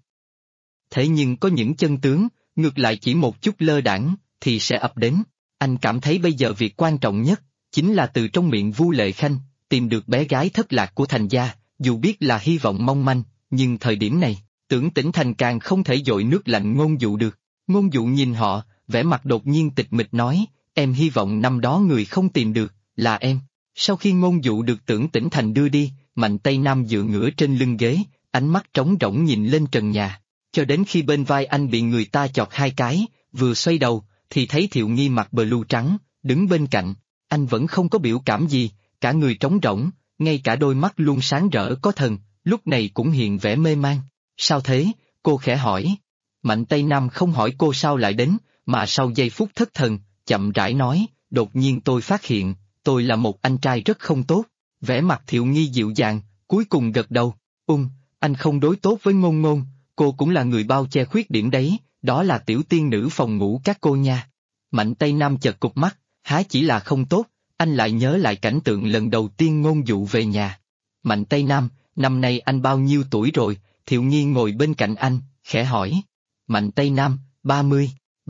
Thế nhưng có những chân tướng, ngược lại chỉ một chút lơ đãng thì sẽ ập đến. Anh cảm thấy bây giờ việc quan trọng nhất, chính là từ trong miệng Vu Lệ Khanh, tìm được bé gái thất lạc của Thành gia, dù biết là hy vọng mong manh, nhưng thời điểm này, Tưởng Tĩnh Thành càng không thể dội nước lạnh Ngôn Dụ được. Ngôn Dụ nhìn họ, vẻ mặt đột nhiên tịch mịch nói, em hy vọng năm đó người không tìm được, là em. Sau khi Ngôn Dụ được Tưởng Tĩnh Thành đưa đi, Mạnh Tây Nam dựa ngửa trên lưng ghế, ánh mắt trống rỗng nhìn lên trần nhà, cho đến khi bên vai anh bị người ta chọt hai cái, vừa xoay đầu, thì thấy Thiệu Nghi mặc blue trắng, đứng bên cạnh, anh vẫn không có biểu cảm gì, cả người trống rỗng, ngay cả đôi mắt luôn sáng rỡ có thần, lúc này cũng hiện vẻ mê man. Sao thế? Cô khẽ hỏi. Mạnh Tây Nam không hỏi cô sao lại đến, mà sau giây phút thất thần, chậm rãi nói, đột nhiên tôi phát hiện, tôi là một anh trai rất không tốt. Vẻ mặt Thiệu Nghi dịu dàng, cuối cùng gật đầu, anh không đối tốt với Ngôn Ngôn, cô cũng là người bao che khuyết điểm đấy, đó là tiểu tiên nữ phòng ngủ các cô nha. Mạnh Tây Nam chợt cụp mắt, há chỉ là không tốt, anh lại nhớ lại cảnh tượng lần đầu tiên Ngôn Dụ về nhà. Mạnh Tây Nam, năm nay anh bao nhiêu tuổi rồi? Thiệu Nghi ngồi bên cạnh anh, khẽ hỏi. Mạnh Tây Nam, 30,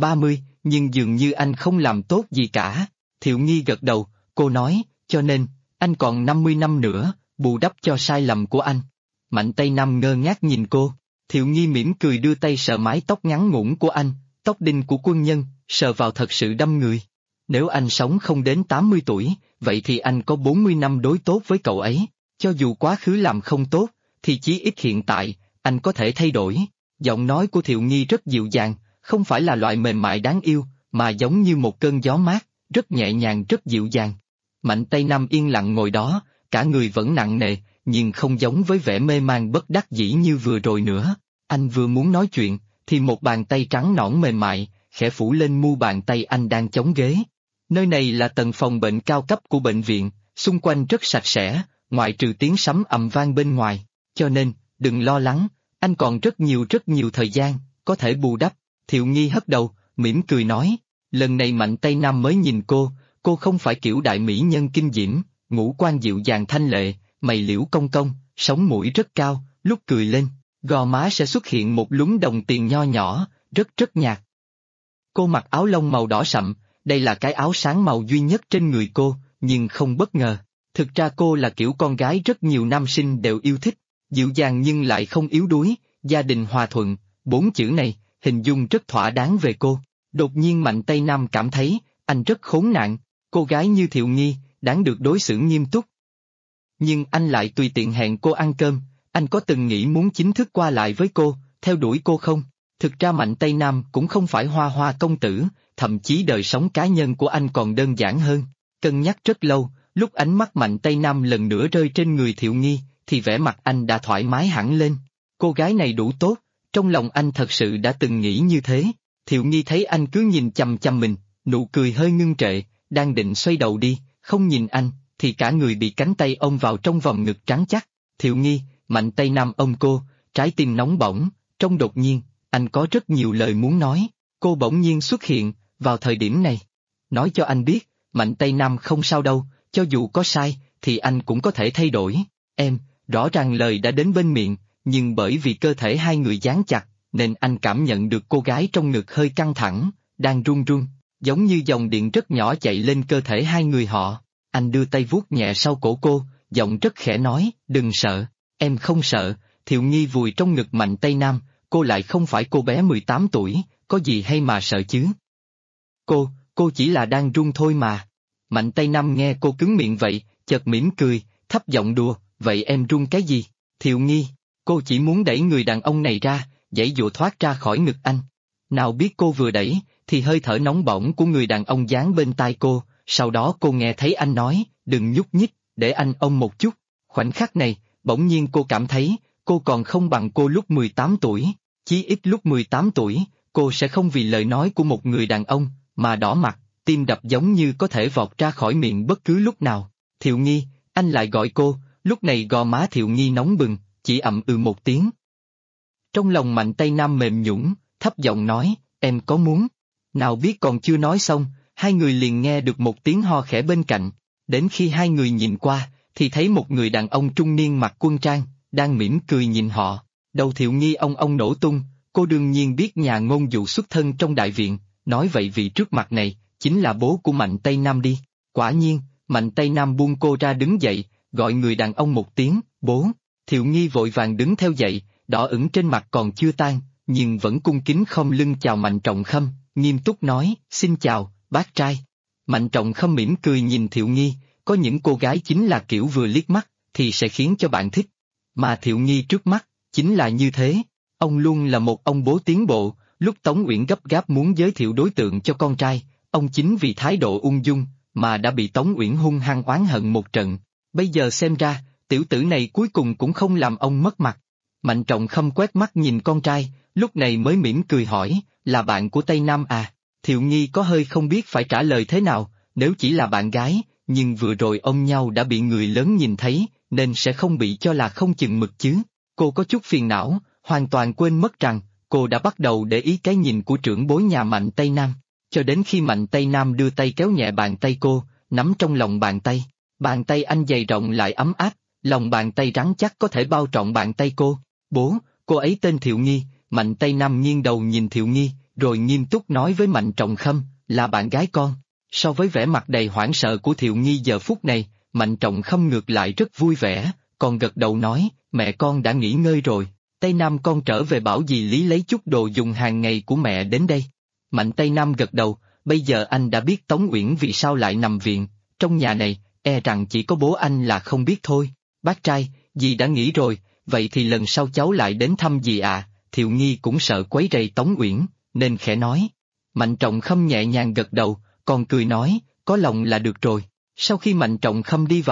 nhưng dường như anh không làm tốt gì cả. Thiệu Nghi gật đầu, cô nói, cho nên, anh còn 50 năm nữa, bù đắp cho sai lầm của anh. Mạnh Tây Nam ngơ ngác nhìn cô, Thiệu Nghi mỉm cười đưa tay sờ mái tóc ngắn ngủn của anh, tóc đinh của quân nhân, sờ vào thật sự đâm người. Nếu anh sống không đến 80 tuổi, vậy thì anh có 40 năm đối tốt với cậu ấy, cho dù quá khứ làm không tốt, thì chí ít hiện tại, anh có thể thay đổi. Giọng nói của Thiệu Nghi rất dịu dàng, không phải là loại mềm mại đáng yêu, mà giống như một cơn gió mát, rất nhẹ nhàng rất dịu dàng. Mạnh Tây Nam yên lặng ngồi đó, cả người vẫn nặng nề, nhưng không giống với vẻ mê man bất đắc dĩ như vừa rồi nữa. Anh vừa muốn nói chuyện, thì một bàn tay trắng nõn mềm mại, khẽ phủ lên mu bàn tay anh đang chống ghế. Nơi này là tầng phòng bệnh cao cấp của bệnh viện, xung quanh rất sạch sẽ, ngoại trừ tiếng sấm ầm vang bên ngoài, cho nên, đừng lo lắng, anh còn rất nhiều thời gian, có thể bù đắp. Thiệu Nghi hất đầu, mỉm cười nói, lần này Mạnh Tây Nam mới nhìn cô không phải kiểu đại mỹ nhân kinh diễm, ngũ quan dịu dàng thanh lệ, mày liễu cong cong, sống mũi rất cao, lúc cười lên, gò má sẽ xuất hiện một lúm đồng tiền nho nhỏ, rất nhạt. Cô mặc áo lông màu đỏ sậm, đây là cái áo sáng màu duy nhất trên người cô, nhưng không bất ngờ. Thực ra cô là kiểu con gái rất nhiều nam sinh đều yêu thích, dịu dàng nhưng lại không yếu đuối, gia đình hòa thuận, 4 chữ này, hình dung rất thỏa đáng về cô. Đột nhiên Mạnh Tây Nam cảm thấy, anh rất khốn nạn, cô gái như Thiệu Nghi, đáng được đối xử nghiêm túc. Nhưng anh lại tùy tiện hẹn cô ăn cơm, anh có từng nghĩ muốn chính thức qua lại với cô, theo đuổi cô không? Thực ra Mạnh Tây Nam cũng không phải hoa hoa công tử, thậm chí đời sống cá nhân của anh còn đơn giản hơn. Cân nhắc rất lâu, lúc ánh mắt Mạnh Tây Nam lần nữa rơi trên người Thiệu Nghi, thì vẻ mặt anh đã thoải mái hẳn lên. Cô gái này đủ tốt, trong lòng anh thật sự đã từng nghĩ như thế. Thiệu Nghi thấy anh cứ nhìn chằm chằm mình, nụ cười hơi ngưng trệ, đang định xoay đầu đi, không nhìn anh, thì cả người bị cánh tay ôm vào trong vòng ngực trắng chắc. Thiệu Nghi, Mạnh Tây Nam ôm cô, trái tim nóng bỏng, trong đột nhiên, anh có rất nhiều lời muốn nói. Cô bỗng nhiên xuất hiện, vào thời điểm này. Nói cho anh biết, Mạnh Tây Nam không sao đâu, cho dù có sai, thì anh cũng có thể thay đổi. Em, rõ ràng lời đã đến bên miệng, nhưng bởi vì cơ thể hai người dán chặt, nên anh cảm nhận được cô gái trong ngực hơi căng thẳng, đang run run, giống như dòng điện rất nhỏ chạy lên cơ thể hai người họ. Anh đưa tay vuốt nhẹ sau cổ cô, giọng rất khẽ nói, đừng sợ, em không sợ. Thiệu Nghi vùi trong ngực Mạnh Tây Nam, cô lại không phải cô bé 18 tuổi, có gì hay mà sợ chứ? Cô chỉ là đang run thôi mà. Mạnh Tây Nam nghe cô cứng miệng vậy, chợt mỉm cười, thấp giọng đùa, vậy em run cái gì? Thiệu Nghi, cô chỉ muốn đẩy người đàn ông này ra, giãy giụa thoát ra khỏi ngực anh. Nào biết cô vừa đẩy, thì hơi thở nóng bỏng của người đàn ông dán bên tai cô, sau đó cô nghe thấy anh nói, đừng nhúc nhích, để anh ôm một chút. Khoảnh khắc này, bỗng nhiên cô cảm thấy, cô còn không bằng cô lúc 18 tuổi, chí ít lúc 18 tuổi, cô sẽ không vì lời nói của một người đàn ông, mà đỏ mặt, tim đập giống như có thể vọt ra khỏi miệng bất cứ lúc nào. Thiệu Nghi, anh lại gọi cô, lúc này gò má Thiệu Nghi nóng bừng, chỉ ậm ừ một tiếng. Trong lòng Mạnh Tây Nam mềm nhũn, thấp giọng nói, em có muốn? Nào biết còn chưa nói xong, hai người liền nghe được một tiếng ho khẽ bên cạnh, đến khi hai người nhìn qua, thì thấy một người đàn ông trung niên mặc quân trang, đang mỉm cười nhìn họ. Đầu Thiệu Nghi ong nổ tung, cô đương nhiên biết nhà ngôn dụ xuất thân trong đại viện, nói vậy vị trước mặt này, chính là bố của Mạnh Tây Nam đi. Quả nhiên, Mạnh Tây Nam buông cô ra đứng dậy, gọi người đàn ông một tiếng, bố. Thiệu Nghi vội vàng đứng theo dậy, đỏ ửng trên mặt còn chưa tan, nhưng vẫn cung kính khom lưng chào Mạnh Trọng Khâm, nghiêm túc nói, xin chào, bác trai. Mạnh Trọng Khâm mỉm cười nhìn Thiệu Nghi, có những cô gái chính là kiểu vừa liếc mắt, thì sẽ khiến cho bạn thích. Mà Thiệu Nghi trước mắt, chính là như thế. Ông luôn là một ông bố tiến bộ, lúc Tống Uyển gấp gáp muốn giới thiệu đối tượng cho con trai, ông chính vì thái độ ung dung, mà đã bị Tống Uyển hung hăng oán hận một trận. Bây giờ xem ra, tiểu tử này cuối cùng cũng không làm ông mất mặt. Mạnh Trọng Khâm quét mắt nhìn con trai, lúc này mới mỉm cười hỏi, là bạn của Tây Nam à? Thiệu Nghi có hơi không biết phải trả lời thế nào, nếu chỉ là bạn gái, nhưng vừa rồi ôm nhau đã bị người lớn nhìn thấy, nên sẽ không bị cho là không chừng mực chứ. Cô có chút phiền não, hoàn toàn quên mất rằng, cô đã bắt đầu để ý cái nhìn của trưởng bối nhà Mạnh Tây Nam, cho đến khi Mạnh Tây Nam đưa tay kéo nhẹ bàn tay cô, nắm trong lòng bàn tay. Bàn tay anh dày rộng lại ấm áp, lòng bàn tay rắn chắc có thể bao trọn bàn tay cô. Bố, cô ấy tên Thiệu Nghi. Mạnh Tây Nam nghiêng đầu nhìn Thiệu Nghi, rồi nghiêm túc nói với Mạnh Trọng Khâm, là bạn gái con. So với vẻ mặt đầy hoảng sợ của Thiệu Nghi giờ phút này, Mạnh Trọng Khâm ngược lại rất vui vẻ, còn gật đầu nói, mẹ con đã nghỉ ngơi rồi, Tây Nam con trở về bảo dì Lý lấy chút đồ dùng hàng ngày của mẹ đến đây. Mạnh Tây Nam gật đầu, bây giờ anh đã biết Tống Uyển vì sao lại nằm viện, trong nhà này, e rằng chỉ có bố anh là không biết thôi. Bác trai, dì đã nghỉ rồi, vậy thì lần sau cháu lại đến thăm dì à? Thiệu Nghi cũng sợ quấy rầy Tống Uyển, nên khẽ nói. Mạnh Trọng Khâm nhẹ nhàng gật đầu, còn cười nói, có lòng là được rồi. Sau khi Mạnh Trọng Khâm đi vào,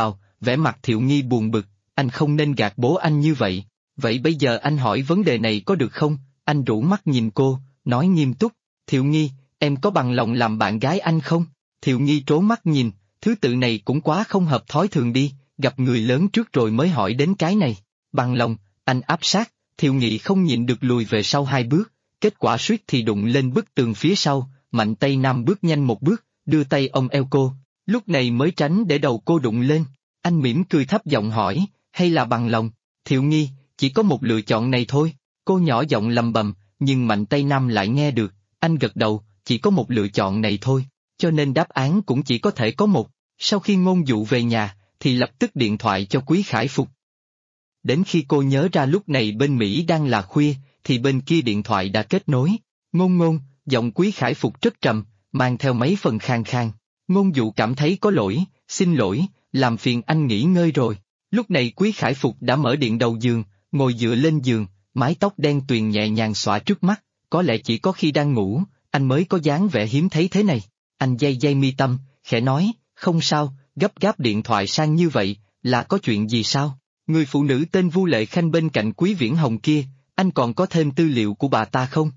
Vẻ mặt Thiệu Nghi buồn bực, anh không nên gạt bố anh như vậy. Vậy bây giờ anh hỏi vấn đề này có được không? Anh rũ mắt nhìn cô, nói nghiêm túc. Thiệu Nghi, em có bằng lòng làm bạn gái anh không? Thiệu Nghi trố mắt nhìn, thứ tự này cũng quá không hợp thói thường đi, gặp người lớn trước rồi mới hỏi đến cái này. Bằng lòng, anh áp sát, Thiệu Nghị không nhịn được lùi về sau 2 bước, kết quả suýt thì đụng lên bức tường phía sau, Mạnh Tây Nam bước nhanh 1 bước, đưa tay ôm eo cô, lúc này mới tránh để đầu cô đụng lên. Anh mỉm cười thấp giọng hỏi, hay là bằng lòng? Thiệu Nghi, chỉ có một lựa chọn này thôi. Cô nhỏ giọng lầm bầm, nhưng Mạnh Tây Nam lại nghe được, anh gật đầu, chỉ có một lựa chọn này thôi, cho nên đáp án cũng chỉ có thể có một. Sau khi Ngôn Dụ về nhà, thì lập tức điện thoại cho Quý Khải Phục. Đến khi cô nhớ ra lúc này bên Mỹ đang là khuya, thì bên kia điện thoại đã kết nối. Ngôn Ngôn, giọng Quý Khải Phục rất trầm, mang theo mấy phần khang khang. Ngôn Dụ cảm thấy có lỗi, xin lỗi, làm phiền anh nghỉ ngơi rồi. Lúc này Quý Khải Phục đã mở điện đầu giường, ngồi dựa lên giường, mái tóc đen tuyền nhẹ nhàng xõa trước mắt, có lẽ chỉ có khi đang ngủ, anh mới có dáng vẻ hiếm thấy thế này. Anh day day mi tâm, khẽ nói, không sao, gấp gáp điện thoại sang như vậy, là có chuyện gì sao? Người phụ nữ tên Vu Lệ Khanh bên cạnh Quý Viễn Hồng kia, anh còn có thêm tư liệu của bà ta không?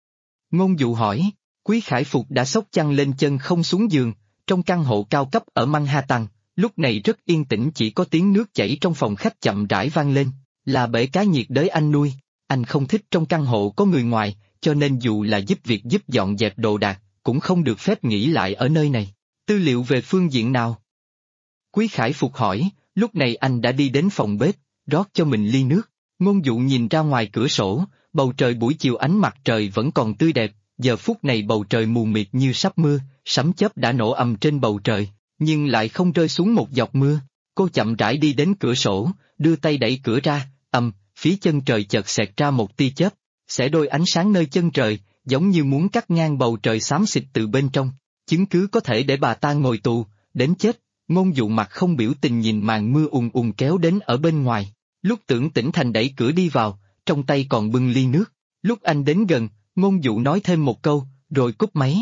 Ngôn Dụ hỏi. Quý Khải Phục đã xốc chăn lên chân không xuống giường, trong căn hộ cao cấp ở Manhattan, lúc này rất yên tĩnh, chỉ có tiếng nước chảy trong phòng khách chậm rãi vang lên, là bể cá nhiệt đới anh nuôi. Anh không thích trong căn hộ có người ngoài, cho nên dù là giúp việc giúp dọn dẹp đồ đạc, cũng không được phép nghỉ lại ở nơi này. Tư liệu về phương diện nào? Quý Khải Phục hỏi, lúc này anh đã đi đến phòng bếp, rót cho mình ly nước. Ngôn Dụ nhìn ra ngoài cửa sổ, bầu trời buổi chiều ánh mặt trời vẫn còn tươi đẹp, giờ phút này bầu trời mù mịt như sắp mưa, sấm chớp đã nổ ầm trên bầu trời, nhưng lại không rơi xuống một giọt mưa. Cô chậm rãi đi đến cửa sổ, đưa tay đẩy cửa ra, phía chân trời chợt xẹt ra một tia chớp, xẻ đôi ánh sáng nơi chân trời, giống như muốn cắt ngang bầu trời xám xịt từ bên trong. Chứng cứ có thể để bà ta ngồi tù, đến chết. Ngôn Dụ mặt không biểu tình nhìn màn mưa ùn ùn kéo đến ở bên ngoài. Lúc Tưởng Tĩnh Thành đẩy cửa đi vào, trong tay còn bưng ly nước. Lúc anh đến gần, Ngôn Dụ nói thêm một câu, rồi cúp máy.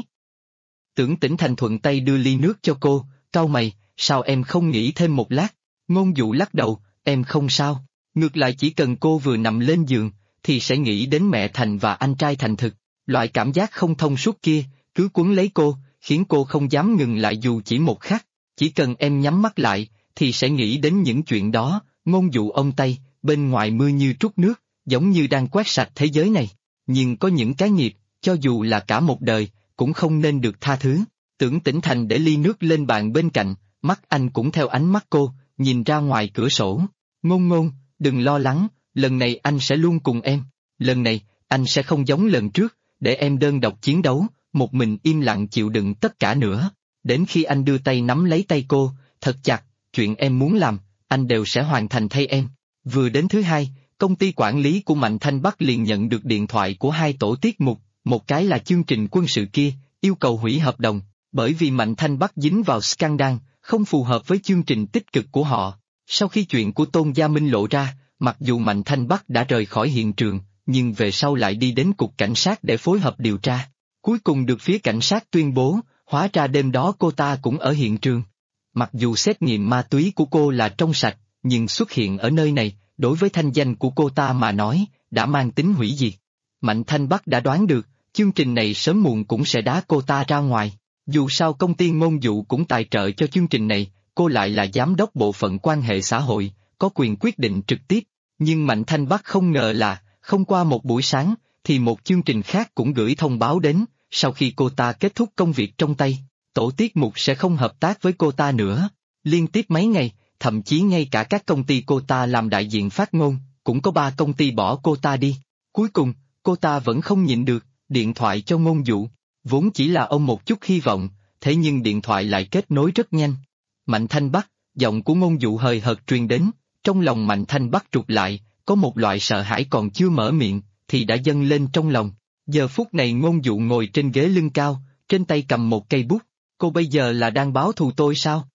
Tưởng Tĩnh Thành thuận tay đưa ly nước cho cô, cau mày, sao em không nghĩ thêm một lát? Ngôn Dụ lắc đầu, em không sao. Ngược lại chỉ cần cô vừa nằm lên giường, thì sẽ nghĩ đến mẹ Thành và anh trai Thành thực. Loại cảm giác không thông suốt kia, cứ quấn lấy cô, khiến cô không dám ngừng lại dù chỉ một khắc. Chỉ cần em nhắm mắt lại, thì sẽ nghĩ đến những chuyện đó. Ngôn Dụ ôm tay, bên ngoài mưa như trút nước, giống như đang quét sạch thế giới này. Nhưng có những cái nghiệp, cho dù là cả một đời, cũng không nên được tha thứ. Tưởng Tĩnh Thành để ly nước lên bàn bên cạnh, mắt anh cũng theo ánh mắt cô, nhìn ra ngoài cửa sổ. Ngôn Ngôn, đừng lo lắng, lần này anh sẽ luôn cùng em. Lần này, anh sẽ không giống lần trước, để em đơn độc chiến đấu, một mình im lặng chịu đựng tất cả nữa. Đến khi anh đưa tay nắm lấy tay cô, thật chặt, chuyện em muốn làm, anh đều sẽ hoàn thành thay em. Vừa đến thứ hai, công ty quản lý của Mạnh Thanh Bắc liền nhận được điện thoại của 2 tổ tiết mục, một cái là chương trình quân sự kia, yêu cầu hủy hợp đồng, bởi vì Mạnh Thanh Bắc dính vào scandal, không phù hợp với chương trình tích cực của họ. Sau khi chuyện của Tôn Gia Minh lộ ra, mặc dù Mạnh Thanh Bắc đã rời khỏi hiện trường, nhưng về sau lại đi đến cục cảnh sát để phối hợp điều tra. Cuối cùng được phía cảnh sát tuyên bố, hóa ra đêm đó cô ta cũng ở hiện trường. Mặc dù xét nghiệm ma túy của cô là trong sạch, nhưng xuất hiện ở nơi này, đối với thanh danh của cô ta mà nói, đã mang tính hủy diệt. Mạnh Thanh Bắc đã đoán được, chương trình này sớm muộn cũng sẽ đá cô ta ra ngoài. Dù sao công ty Ngôn Dụ cũng tài trợ cho chương trình này, cô lại là giám đốc bộ phận quan hệ xã hội, có quyền quyết định trực tiếp. Nhưng Mạnh Thanh Bắc không ngờ là, không qua một buổi sáng, thì một chương trình khác cũng gửi thông báo đến, sau khi cô ta kết thúc công việc trong tay, tổ tiết mục sẽ không hợp tác với cô ta nữa. Liên tiếp mấy ngày, thậm chí ngay cả các công ty cô ta làm đại diện phát ngôn, cũng có 3 công ty bỏ cô ta đi. Cuối cùng, cô ta vẫn không nhịn được, điện thoại cho Ngôn Dụ. Vốn chỉ là ông một chút hy vọng, thế nhưng điện thoại lại kết nối rất nhanh. Mạnh Thanh Bắc, giọng của Ngôn Dụ hời hợt truyền đến, trong lòng Mạnh Thanh Bắc trục lại, có một loại sợ hãi còn chưa mở miệng, thì đã dâng lên trong lòng. Giờ phút này Ngôn Dụ ngồi trên ghế lưng cao, trên tay cầm một cây bút, cô bây giờ là đang báo thù tôi sao?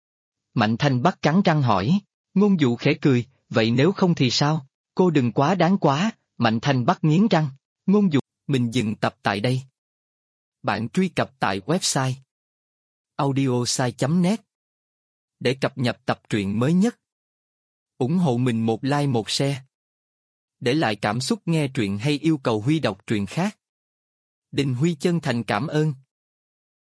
Mạnh Thanh Bắc cắn răng hỏi, Ngôn Dụ khẽ cười, vậy nếu không thì sao? Cô đừng quá đáng quá, Mạnh Thanh Bắc nghiến răng. Ngôn Dụ, mình dừng tập tại đây. Bạn truy cập tại website audiosai.net để cập nhật tập truyện mới nhất. Ủng hộ mình một like một share. Để lại cảm xúc nghe truyện hay yêu cầu Huy đọc truyện khác. Đình Huy chân thành cảm ơn.